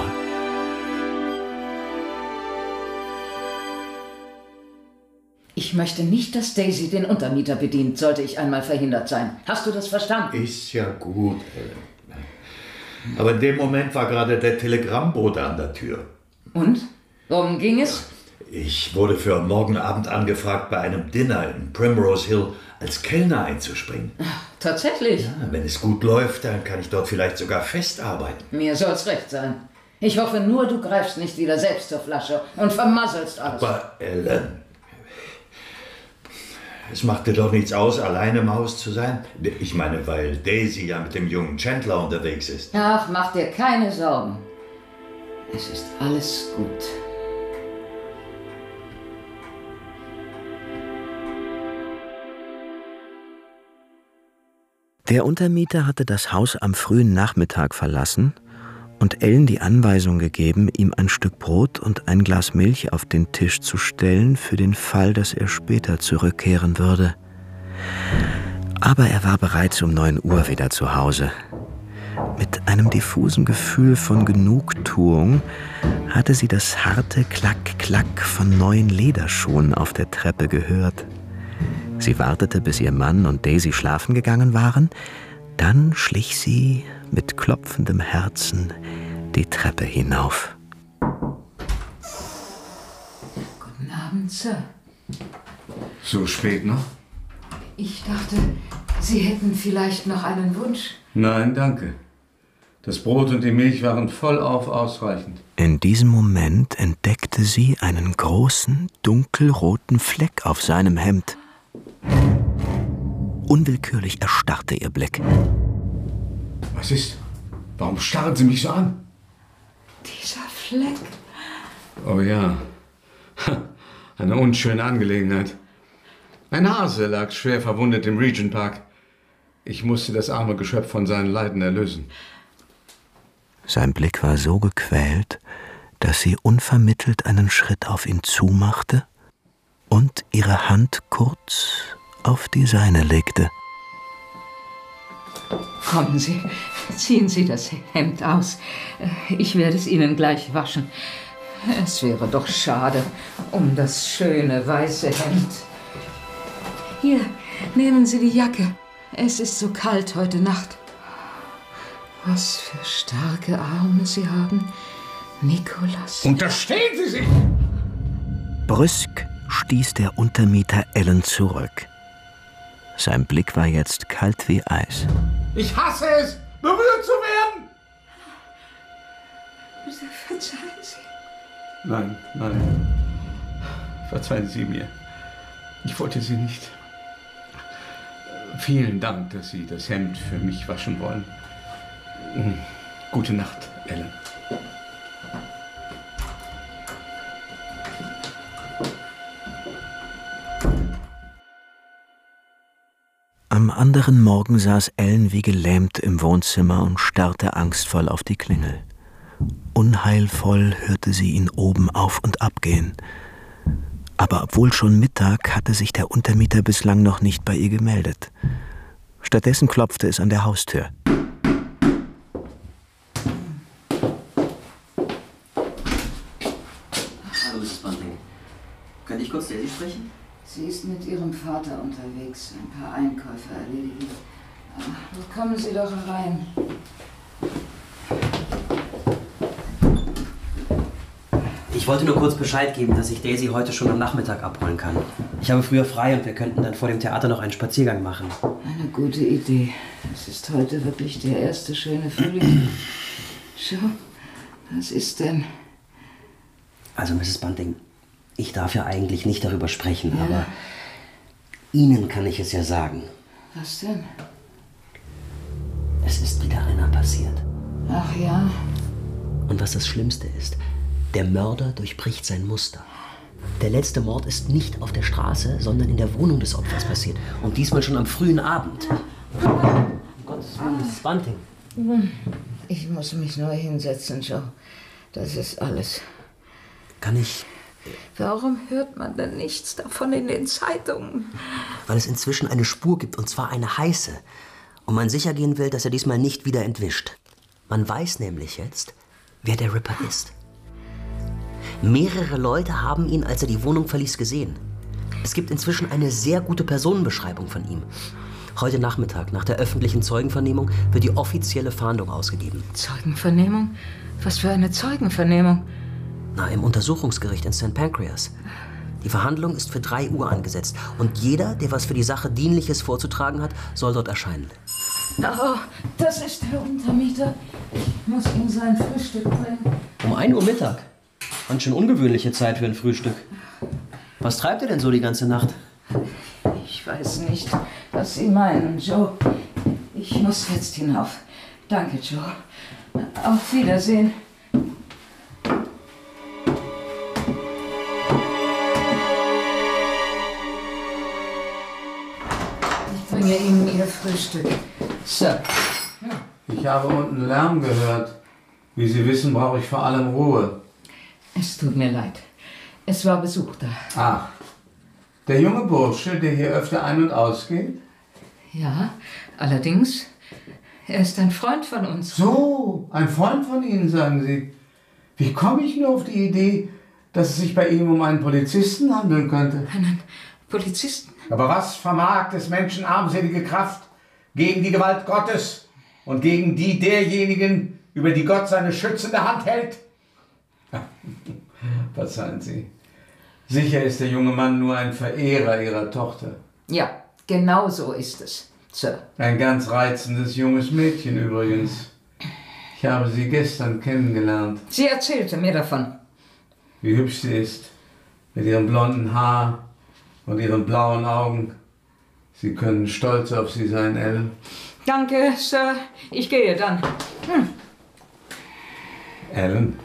[SPEAKER 7] Ich möchte nicht, dass Daisy den Untermieter bedient, sollte ich einmal verhindert sein. Hast du das verstanden?
[SPEAKER 1] Ist ja gut, Ellen. Aber in dem Moment war gerade der Telegrammbote an der Tür.
[SPEAKER 7] Und? Worum ging es?
[SPEAKER 1] Ich wurde für morgen Abend angefragt, bei einem Dinner in Primrose Hill als Kellner einzuspringen.
[SPEAKER 7] Ach, tatsächlich?
[SPEAKER 1] Ja, wenn es gut läuft, dann kann ich dort vielleicht sogar festarbeiten.
[SPEAKER 7] Mir soll's recht sein. Ich hoffe nur, du greifst nicht wieder selbst zur Flasche und vermasselst alles.
[SPEAKER 1] Aber Ellen, es macht dir doch nichts aus, alleine im Haus zu sein? Ich meine, weil Daisy ja mit dem jungen Chandler unterwegs ist.
[SPEAKER 7] Ach, mach dir keine Sorgen. Es ist alles gut.
[SPEAKER 3] Der Untermieter hatte das Haus am frühen Nachmittag verlassen und Ellen die Anweisung gegeben, ihm ein Stück Brot und ein Glas Milch auf den Tisch zu stellen, für den Fall, dass er später zurückkehren würde. Aber er war bereits um 9 Uhr wieder zu Hause. Mit einem diffusen Gefühl von Genugtuung hatte sie das harte Klack-Klack von neuen Lederschuhen auf der Treppe gehört. Sie wartete, bis ihr Mann und Daisy schlafen gegangen waren. Dann schlich sie mit klopfendem Herzen die Treppe hinauf.
[SPEAKER 7] Guten Abend, Sir.
[SPEAKER 8] So spät noch?
[SPEAKER 7] Ich dachte, Sie hätten vielleicht noch einen Wunsch.
[SPEAKER 8] Nein, danke. Das Brot und die Milch waren vollauf ausreichend.
[SPEAKER 3] In diesem Moment entdeckte sie einen großen, dunkelroten Fleck auf seinem Hemd. Unwillkürlich erstarrte ihr Blick.
[SPEAKER 8] Was ist? Warum starren Sie mich so an?
[SPEAKER 7] Dieser Fleck.
[SPEAKER 8] Oh ja, eine unschöne Angelegenheit. Ein Hase lag schwer verwundet im Regent Park. Ich musste das arme Geschöpf von seinen Leiden erlösen.
[SPEAKER 3] Sein Blick war so gequält, dass sie unvermittelt einen Schritt auf ihn zumachte und ihre Hand kurz auf die seine legte.
[SPEAKER 7] Kommen Sie, ziehen Sie das Hemd aus. Ich werde es Ihnen gleich waschen. Es wäre doch schade um das schöne weiße Hemd. Hier, nehmen Sie die Jacke. Es ist so kalt heute Nacht. Was für starke Arme Sie haben, Nicholas.
[SPEAKER 8] Unterstehen Sie sich!
[SPEAKER 3] Brüsk stieß der Untermieter Ellen zurück. Sein Blick war jetzt kalt wie Eis.
[SPEAKER 8] Ich hasse es, berührt zu werden!
[SPEAKER 7] Verzeihen Sie.
[SPEAKER 8] Nein, nein. Verzeihen Sie mir. Ich wollte Sie nicht. Vielen Dank, dass Sie das Hemd für mich waschen wollen. Gute Nacht, Ellen.
[SPEAKER 3] Am anderen Morgen saß Ellen wie gelähmt im Wohnzimmer und starrte angstvoll auf die Klingel. Unheilvoll hörte sie ihn oben auf und ab gehen. Aber obwohl schon Mittag, hatte sich der Untermieter bislang noch nicht bei ihr gemeldet. Stattdessen klopfte es an der Haustür.
[SPEAKER 9] Hallo, Mrs. Bunting. Könnte ich kurz Daisy sprechen?
[SPEAKER 7] Sie ist mit ihrem Vater unterwegs, ein paar Einkäufe erledigen. Kommen Sie doch herein.
[SPEAKER 9] Ich wollte nur kurz Bescheid geben, dass ich Daisy heute schon am Nachmittag abholen kann. Ich habe früher frei und wir könnten dann vor dem Theater noch einen Spaziergang machen.
[SPEAKER 7] Eine gute Idee. Es ist heute wirklich der erste schöne Frühling. Schau, was ist denn?
[SPEAKER 9] Also, Mrs. Bunting, ich darf ja eigentlich nicht darüber sprechen, aber Ihnen kann ich es ja sagen.
[SPEAKER 7] Was denn?
[SPEAKER 9] Es ist wieder einer passiert.
[SPEAKER 7] Ach ja.
[SPEAKER 9] Und was das Schlimmste ist, der Mörder durchbricht sein Muster. Der letzte Mord ist nicht auf der Straße, sondern in der Wohnung des Opfers passiert. Und diesmal schon am frühen Abend. Um Gottes Willen, Mrs. Bunting.
[SPEAKER 7] Ich muss mich neu hinsetzen, Joe. Das ist alles.
[SPEAKER 9] Kann ich...
[SPEAKER 7] Warum hört man denn nichts davon in den Zeitungen?
[SPEAKER 9] Weil es inzwischen eine Spur gibt, und zwar eine heiße. Und man sicher gehen will, dass er diesmal nicht wieder entwischt. Man weiß nämlich jetzt, wer der Ripper ist. Mehrere Leute haben ihn, als er die Wohnung verließ, gesehen. Es gibt inzwischen eine sehr gute Personenbeschreibung von ihm. Heute Nachmittag, nach der öffentlichen Zeugenvernehmung, wird die offizielle Fahndung ausgegeben.
[SPEAKER 7] Zeugenvernehmung? Was für eine Zeugenvernehmung?
[SPEAKER 9] Na, im Untersuchungsgericht in St. Pancras. Die Verhandlung ist für 3 Uhr angesetzt. Und jeder, der was für die Sache Dienliches vorzutragen hat, soll dort erscheinen.
[SPEAKER 7] Oh, das ist der Untermieter. Ich muss ihm sein Frühstück bringen.
[SPEAKER 9] Um 1 Uhr Mittag. Ganz schön ungewöhnliche Zeit für ein Frühstück. Was treibt er denn so die ganze Nacht?
[SPEAKER 7] Ich weiß nicht, was Sie meinen, Joe. Ich muss jetzt hinauf. Danke, Joe. Auf Wiedersehen. Ich bringe Ihnen Ihr Frühstück. Sir.
[SPEAKER 8] Ich habe unten Lärm gehört. Wie Sie wissen, brauche ich vor allem Ruhe.
[SPEAKER 7] Es tut mir leid. Es war Besuch da.
[SPEAKER 8] Ach, der junge Bursche, der hier öfter ein- und ausgeht?
[SPEAKER 7] Ja, allerdings, er ist ein Freund von uns.
[SPEAKER 8] So, ein Freund von Ihnen, sagen Sie. Wie komme ich nur auf die Idee, dass es sich bei ihm um einen Polizisten handeln könnte?
[SPEAKER 7] Einen Polizisten?
[SPEAKER 8] Aber was vermag des Menschen armselige Kraft gegen die Gewalt Gottes und gegen die derjenigen, über die Gott seine schützende Hand hält? Verzeihen Sie. Sicher ist der junge Mann nur ein Verehrer Ihrer Tochter.
[SPEAKER 7] Ja, genau so ist es, Sir.
[SPEAKER 8] Ein ganz reizendes junges Mädchen übrigens. Ich habe sie gestern kennengelernt.
[SPEAKER 7] Sie erzählte mir davon.
[SPEAKER 8] Wie hübsch sie ist. Mit ihrem blonden Haar und ihren blauen Augen. Sie können stolz auf sie sein, Ellen.
[SPEAKER 7] Danke, Sir. Ich gehe dann.
[SPEAKER 8] Ellen,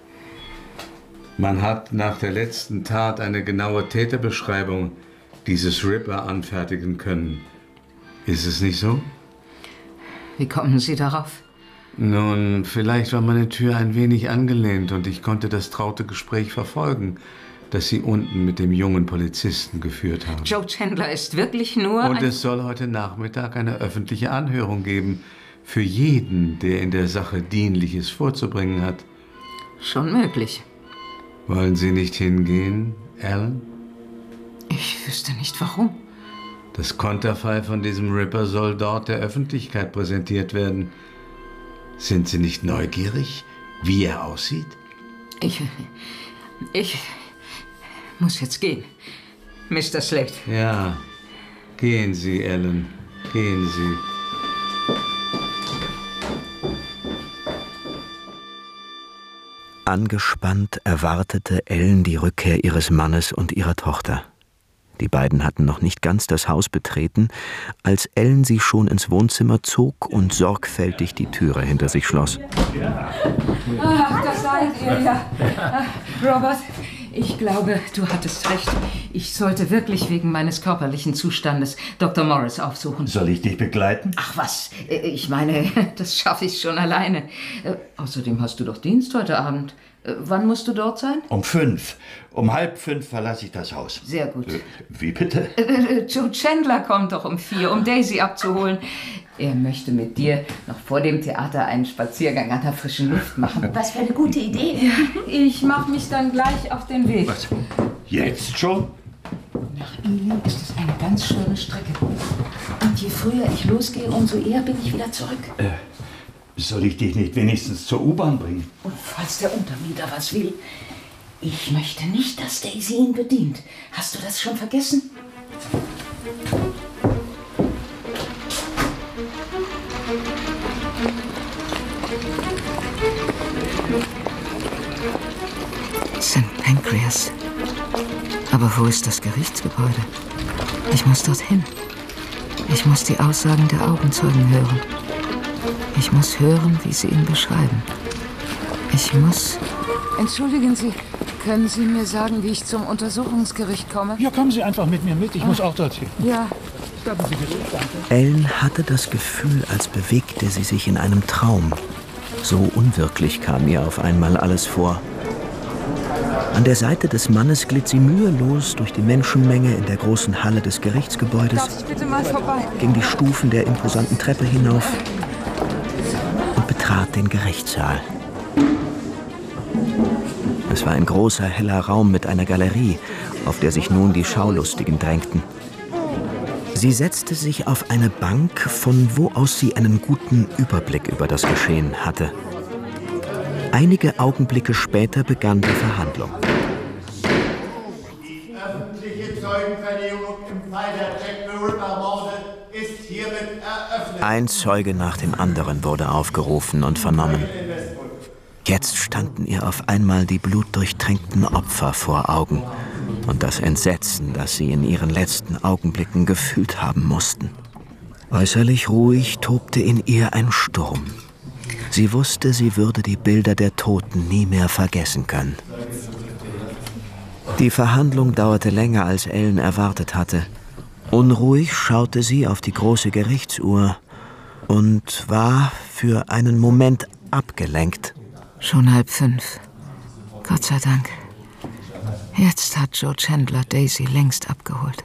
[SPEAKER 8] man hat nach der letzten Tat eine genaue Täterbeschreibung dieses Ripper anfertigen können. Ist es nicht so?
[SPEAKER 7] Wie kommen Sie darauf?
[SPEAKER 8] Nun, vielleicht war meine Tür ein wenig angelehnt und ich konnte das traute Gespräch verfolgen, das Sie unten mit dem jungen Polizisten geführt haben.
[SPEAKER 7] Joe Chandler ist wirklich nur
[SPEAKER 8] Und es soll heute Nachmittag eine öffentliche Anhörung geben. Für jeden, der in der Sache Dienliches vorzubringen hat.
[SPEAKER 7] Schon möglich.
[SPEAKER 8] Wollen Sie nicht hingehen, Alan?
[SPEAKER 7] Ich wüsste nicht, warum.
[SPEAKER 8] Das Konterfei von diesem Ripper soll dort der Öffentlichkeit präsentiert werden. Sind Sie nicht neugierig, wie er aussieht?
[SPEAKER 7] Ich muss jetzt gehen, Mr. Slade.
[SPEAKER 8] Ja, gehen Sie, Alan, gehen Sie.
[SPEAKER 3] Angespannt erwartete Ellen die Rückkehr ihres Mannes und ihrer Tochter. Die beiden hatten noch nicht ganz das Haus betreten, als Ellen sie schon ins Wohnzimmer zog und sorgfältig die Türe hinter sich schloss.
[SPEAKER 7] Ach, das seid ihr ja. Robert, ich glaube, du hattest recht. Ich sollte wirklich wegen meines körperlichen Zustandes Dr. Morris aufsuchen.
[SPEAKER 1] Soll ich dich begleiten?
[SPEAKER 7] Ach was, ich meine, das schaffe ich schon alleine. Außerdem hast du doch Dienst heute Abend. Wann musst du dort sein?
[SPEAKER 1] Um 5. Um 4:30 verlasse ich das Haus.
[SPEAKER 7] Sehr gut.
[SPEAKER 1] Wie bitte?
[SPEAKER 7] Joe Chandler kommt doch um 4, um Daisy abzuholen. Er möchte mit dir noch vor dem Theater einen Spaziergang an der frischen Luft machen.
[SPEAKER 12] Was für eine gute Idee.
[SPEAKER 7] Ich mache mich dann gleich auf den Weg.
[SPEAKER 1] Was? Jetzt schon?
[SPEAKER 7] Nach Ealing ist es eine ganz schöne Strecke. Und je früher ich losgehe, umso eher bin ich wieder zurück.
[SPEAKER 1] Soll ich dich nicht wenigstens zur U-Bahn bringen?
[SPEAKER 7] Und falls der Untermieter was will, ich möchte nicht, dass Daisy ihn bedient. Hast du das schon vergessen?
[SPEAKER 10] St. Pancras. Aber wo ist das Gerichtsgebäude? Ich muss dorthin. Ich muss die Aussagen der Augenzeugen hören. Ich muss hören, wie sie ihn beschreiben. Ich muss...
[SPEAKER 13] Entschuldigen Sie, können Sie mir sagen, wie ich zum Untersuchungsgericht komme?
[SPEAKER 11] Ja, kommen Sie einfach mit mir mit. Ich muss auch dorthin.
[SPEAKER 13] Ja.
[SPEAKER 11] Starten Sie bitte. Danke.
[SPEAKER 3] Ellen hatte das Gefühl, als bewegte sie sich in einem Traum. So unwirklich kam ihr auf einmal alles vor. An der Seite des Mannes glitt sie mühelos durch die Menschenmenge in der großen Halle des Gerichtsgebäudes,
[SPEAKER 13] Darf ich bitte mal vorbei?
[SPEAKER 3] ging die Stufen der imposanten Treppe hinauf und betrat den Gerichtssaal. Es war ein großer, heller Raum mit einer Galerie, auf der sich nun die Schaulustigen drängten. Sie setzte sich auf eine Bank, von wo aus sie einen guten Überblick über das Geschehen hatte. Einige Augenblicke später begann die Verhandlung.
[SPEAKER 14] Die öffentliche Zeugenvernehmung im Fall der Jack the Ripper-Morde ist hiermit eröffnet.
[SPEAKER 3] Ein Zeuge nach dem anderen wurde aufgerufen und vernommen. Jetzt standen ihr auf einmal die blutdurchtränkten Opfer vor Augen und das Entsetzen, das sie in ihren letzten Augenblicken gefühlt haben mussten. Äußerlich ruhig tobte in ihr ein Sturm. Sie wusste, sie würde die Bilder der Toten nie mehr vergessen können. Die Verhandlung dauerte länger, als Ellen erwartet hatte. Unruhig schaute sie auf die große Gerichtsuhr und war für einen Moment abgelenkt.
[SPEAKER 10] Schon 4:30. Gott sei Dank. Jetzt hat Joe Chandler Daisy längst abgeholt.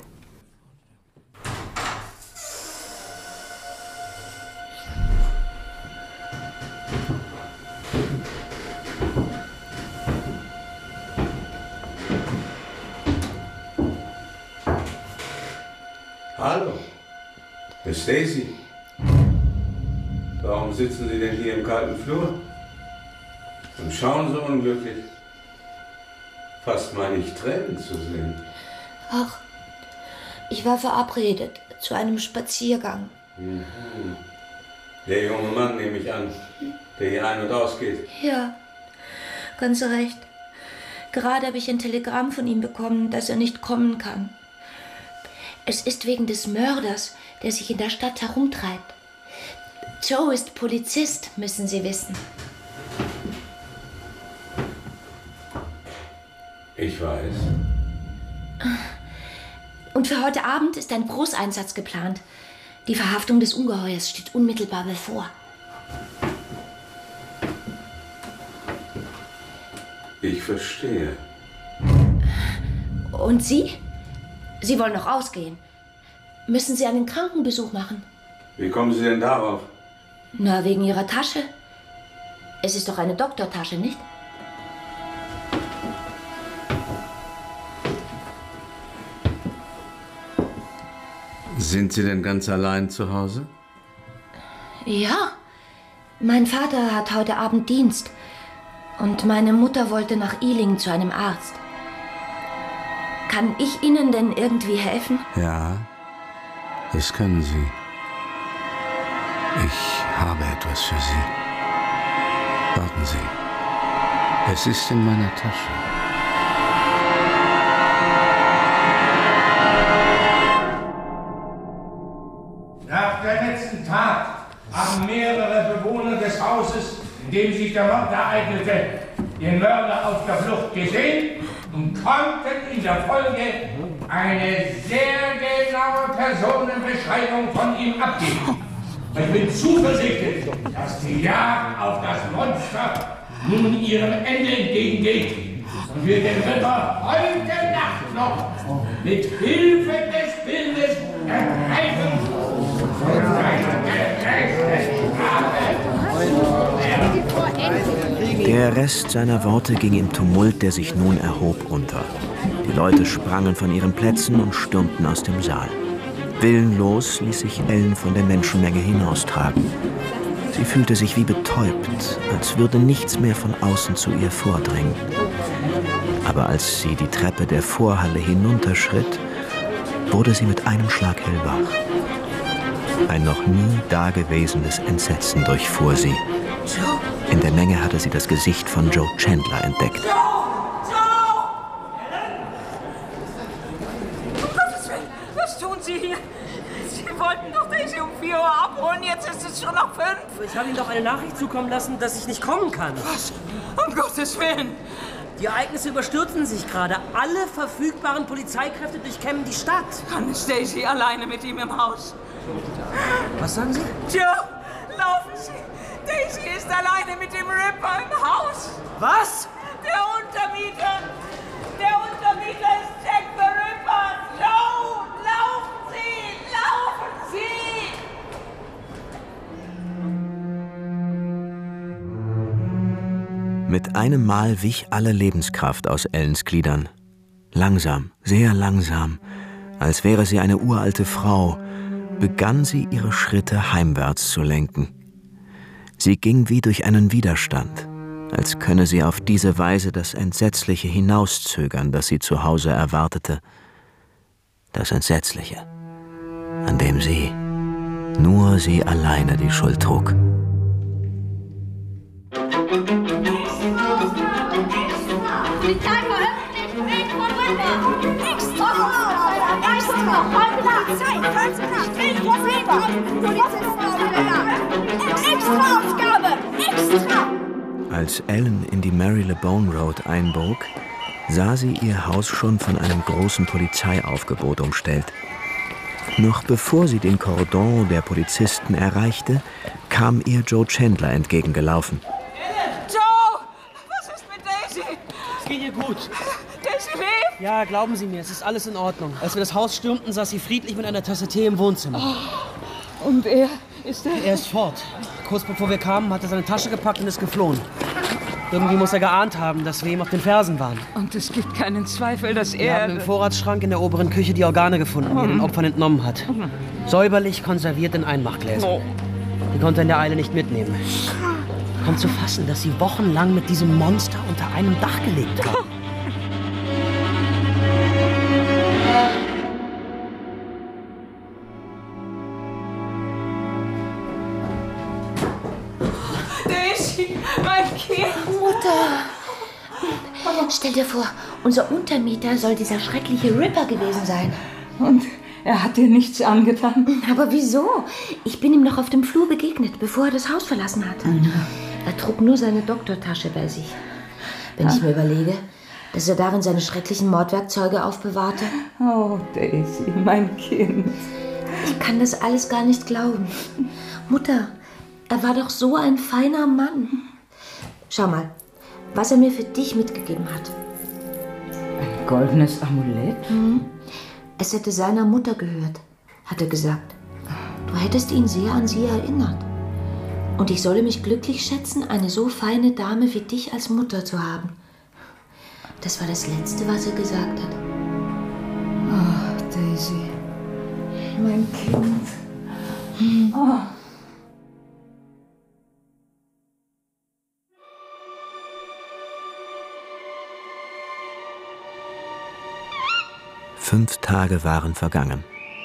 [SPEAKER 8] Hallo, Miss Daisy. Warum sitzen Sie denn hier im kalten Flur? Und schauen so unglücklich. Fast meine ich Tränen zu sehen.
[SPEAKER 12] Ach, ich war verabredet zu einem Spaziergang.
[SPEAKER 8] Der junge Mann, nehme ich an. der hier ein- und ausgeht.
[SPEAKER 12] Ja, ganz recht. Gerade habe ich ein Telegramm von ihm bekommen, dass er nicht kommen kann. Es ist wegen des Mörders, der sich in der Stadt herumtreibt. Joe ist Polizist, müssen Sie wissen.
[SPEAKER 8] Ich weiß.
[SPEAKER 12] Und für heute Abend ist ein Großeinsatz geplant. Die Verhaftung des Ungeheuers steht unmittelbar bevor.
[SPEAKER 8] Ich verstehe.
[SPEAKER 12] Und Sie? Sie wollen noch ausgehen. Müssen Sie einen Krankenbesuch machen?
[SPEAKER 8] Wie kommen Sie denn darauf?
[SPEAKER 12] Na, wegen Ihrer Tasche. Es ist doch eine Doktortasche, nicht?
[SPEAKER 8] Sind Sie denn ganz allein zu Hause?
[SPEAKER 12] Ja. Mein Vater hat heute Abend Dienst. Und meine Mutter wollte nach Ealing zu einem Arzt. Kann ich Ihnen denn irgendwie helfen?
[SPEAKER 8] Ja, das können Sie. Ich habe etwas für Sie. Warten Sie. Es ist in meiner Tasche.
[SPEAKER 15] Nach der letzten Tat haben mehrere Bewohner des Hauses, in dem sich der Mord ereignete, den Mörder auf der Flucht gesehen und konnten in der Folge eine sehr genaue Personenbeschreibung von ihm abgeben. Ich bin zuversichtlich, dass die Jagd auf das Monster nun ihrem Ende entgegengeht und wir den Ritter heute Nacht noch mit Hilfe des Bildes ergreifen und seiner gerechten Strafe.
[SPEAKER 3] Der Rest seiner Worte ging im Tumult, der sich nun erhob, unter. Die Leute sprangen von ihren Plätzen und stürmten aus dem Saal. Willenlos ließ sich Ellen von der Menschenmenge hinaustragen. Sie fühlte sich wie betäubt, als würde nichts mehr von außen zu ihr vordringen. Aber als sie die Treppe der Vorhalle hinunterschritt, wurde sie mit einem Schlag hellwach. Ein noch nie dagewesenes Entsetzen durchfuhr sie. In der Menge hatte sie das Gesicht von Joe Chandler entdeckt.
[SPEAKER 7] Was tun Sie hier? Sie wollten doch Daisy um 4 Uhr abholen, jetzt ist es schon noch 5.
[SPEAKER 9] Ich habe Ihnen doch eine Nachricht zukommen lassen, dass ich nicht kommen kann.
[SPEAKER 7] Was? Um Gottes Willen!
[SPEAKER 9] Die Ereignisse überstürzen sich gerade. Alle verfügbaren Polizeikräfte durchkämmen die Stadt.
[SPEAKER 7] Dann ist Daisy alleine mit ihm im Haus.
[SPEAKER 9] Was sagen Sie?
[SPEAKER 7] Joe, laufen Sie! Daisy ist alleine mit dem Ripper im Haus.
[SPEAKER 9] Was?
[SPEAKER 7] Der Untermieter! Der Untermieter ist Jack the Ripper! Joe, laufen Sie! Laufen Sie!
[SPEAKER 3] Mit einem Mal wich alle Lebenskraft aus Ellens Gliedern. Langsam, sehr langsam, als wäre sie eine uralte Frau, begann sie ihre Schritte heimwärts zu lenken. Sie ging wie durch einen Widerstand, als könne sie auf diese Weise das Entsetzliche hinauszögern, das sie zu Hause erwartete. Das Entsetzliche, an dem sie, nur sie alleine die Schuld trug.
[SPEAKER 6] Polizei veröffentlicht Bild von Ripper. Extra! Polizei veröffentlicht Bild von Ripper. Extra Aufgabe! Extra!
[SPEAKER 3] Als Ellen in die Marylebone Road einbog, sah sie ihr Haus schon von einem großen Polizeiaufgebot umstellt. Noch bevor sie den Kordon der Polizisten erreichte, kam ihr Joe Chandler entgegengelaufen.
[SPEAKER 7] Joe! Was ist mit Daisy?
[SPEAKER 9] Es geht ihr gut.
[SPEAKER 7] Daisy lebt?
[SPEAKER 9] Ja, glauben Sie mir, es ist alles in Ordnung. Als wir das Haus stürmten, saß sie friedlich mit einer Tasse Tee im Wohnzimmer.
[SPEAKER 7] Oh. Und er? Ist er?
[SPEAKER 9] Er ist fort. Kurz bevor wir kamen, hat er seine Tasche gepackt und ist geflohen. Irgendwie muss er geahnt haben, dass wir ihm auf den Fersen waren.
[SPEAKER 7] Und es gibt keinen Zweifel, dass
[SPEAKER 9] Wir haben im Vorratsschrank in der oberen Küche die Organe gefunden, die er den Opfern entnommen hat. Säuberlich konserviert in Einmachgläsern. Die konnte er in der Eile nicht mitnehmen. Kaum zu fassen, dass sie wochenlang mit diesem Monster unter einem Dach gelebt haben.
[SPEAKER 7] Daisy, mein Kind.
[SPEAKER 12] Mutter. Stell dir vor, unser Untermieter soll dieser schreckliche Ripper gewesen sein.
[SPEAKER 7] Und er hat dir nichts angetan?
[SPEAKER 12] Aber wieso? Ich bin ihm noch auf dem Flur begegnet, bevor er das Haus verlassen hat. Er trug nur seine Doktortasche bei sich. Wenn ich mir überlege, dass er darin seine schrecklichen Mordwerkzeuge aufbewahrte.
[SPEAKER 7] Oh, Daisy, mein Kind.
[SPEAKER 12] Ich kann das alles gar nicht glauben. Mutter, er war doch so ein feiner Mann. Schau mal, was er mir für dich mitgegeben hat.
[SPEAKER 7] Ein goldenes Amulett?
[SPEAKER 12] Es hätte seiner Mutter gehört, hat er gesagt. Du hättest ihn sehr an sie erinnert. Und ich solle mich glücklich schätzen, eine so feine Dame wie dich als Mutter zu haben. Das war das Letzte, was er gesagt hat.
[SPEAKER 7] Ach, Daisy, mein Kind. Oh.
[SPEAKER 3] Fünf Tage waren vergangen.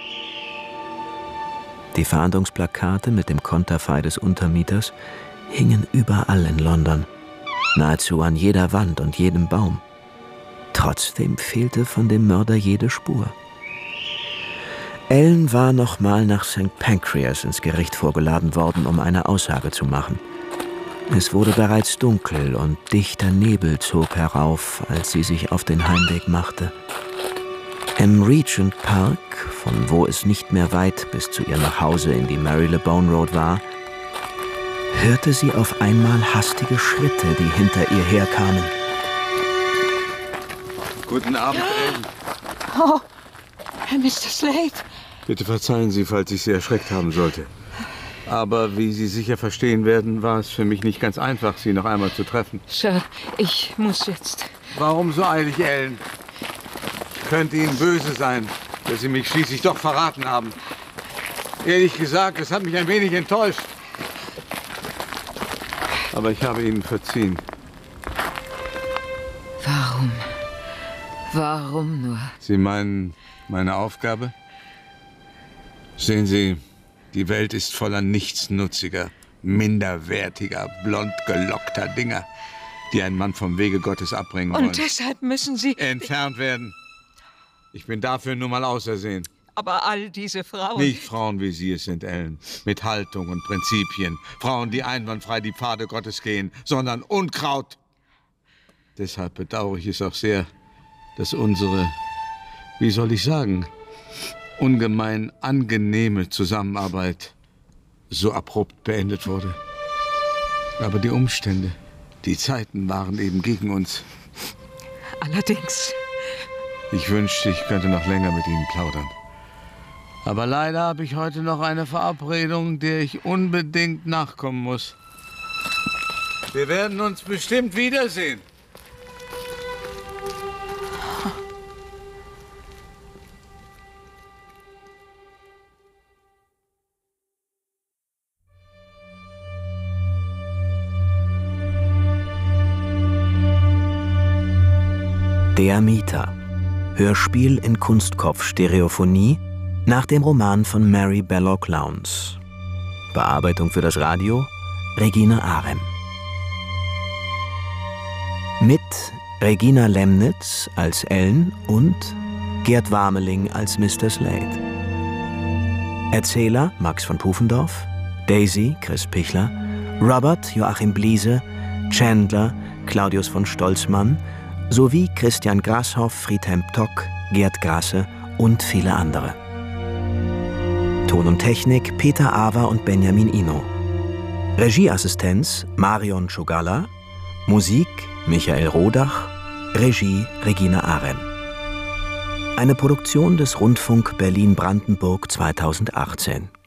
[SPEAKER 3] Die Fahndungsplakate mit dem Konterfei des Untermieters hingen überall in London, nahezu an jeder Wand und jedem Baum. Trotzdem fehlte von dem Mörder jede Spur. Ellen war nochmal nach St. Pancras ins Gericht vorgeladen worden, um eine Aussage zu machen. Es wurde bereits dunkel und dichter Nebel zog herauf, als sie sich auf den Heimweg machte. Im Regent Park, von wo es nicht mehr weit bis zu ihr Nachhause in die Marylebone Road war, hörte sie auf einmal hastige Schritte, die hinter ihr herkamen.
[SPEAKER 8] Guten Abend, Ellen.
[SPEAKER 13] Oh, Herr Mr. Slade.
[SPEAKER 8] Bitte verzeihen Sie, falls ich Sie erschreckt haben sollte. Aber wie Sie sicher verstehen werden, war es für mich nicht ganz einfach, Sie noch einmal zu treffen.
[SPEAKER 13] Sir, ich muss jetzt.
[SPEAKER 8] Warum so eilig, Ellen? Ich könnte Ihnen böse sein, dass Sie mich schließlich doch verraten haben. Ehrlich gesagt, es hat mich ein wenig enttäuscht. Aber ich habe Ihnen verziehen.
[SPEAKER 13] Warum? Warum nur?
[SPEAKER 8] Sie meinen meine Aufgabe? Sehen Sie, die Welt ist voller nichtsnutziger, minderwertiger, blond gelockter Dinger, die einen Mann vom Wege Gottes abbringen wollen.
[SPEAKER 13] Und deshalb müssen Sie...
[SPEAKER 8] entfernt werden. Ich bin dafür nun mal ausersehen.
[SPEAKER 13] Aber all diese Frauen...
[SPEAKER 8] Nicht Frauen, wie Sie es sind, Ellen. Mit Haltung und Prinzipien. Frauen, die einwandfrei die Pfade Gottes gehen, sondern Unkraut. Deshalb bedauere ich es auch sehr, dass unsere, wie soll ich sagen, ungemein angenehme Zusammenarbeit so abrupt beendet wurde. Aber die Umstände, die Zeiten waren eben gegen uns.
[SPEAKER 13] Allerdings.
[SPEAKER 8] Ich wünschte, ich könnte noch länger mit Ihnen plaudern. Aber leider habe ich heute noch eine Verabredung, der ich unbedingt nachkommen muss. Wir werden uns bestimmt wiedersehen.
[SPEAKER 3] Der Mieter. Hörspiel in Kunstkopf-Stereophonie nach dem Roman von Mary Belloc Lowndes. Bearbeitung für das Radio Regina Arem. Mit Regina Lemnitz als Ellen und Gerd Warmeling als Mr. Slade. Erzähler Max von Pufendorf, Daisy Chris Pichler, Robert Joachim Bliese, Chandler Claudius von Stolzmann sowie Christian Grashoff, Friedhelm Tock, Gerd Grasse und viele andere. Ton und Technik Peter Awer und Benjamin Ino. Regieassistenz Marion Schogalla. Musik Michael Rodach. Regie Regina Arem. Eine Produktion des Rundfunk Berlin-Brandenburg 2018.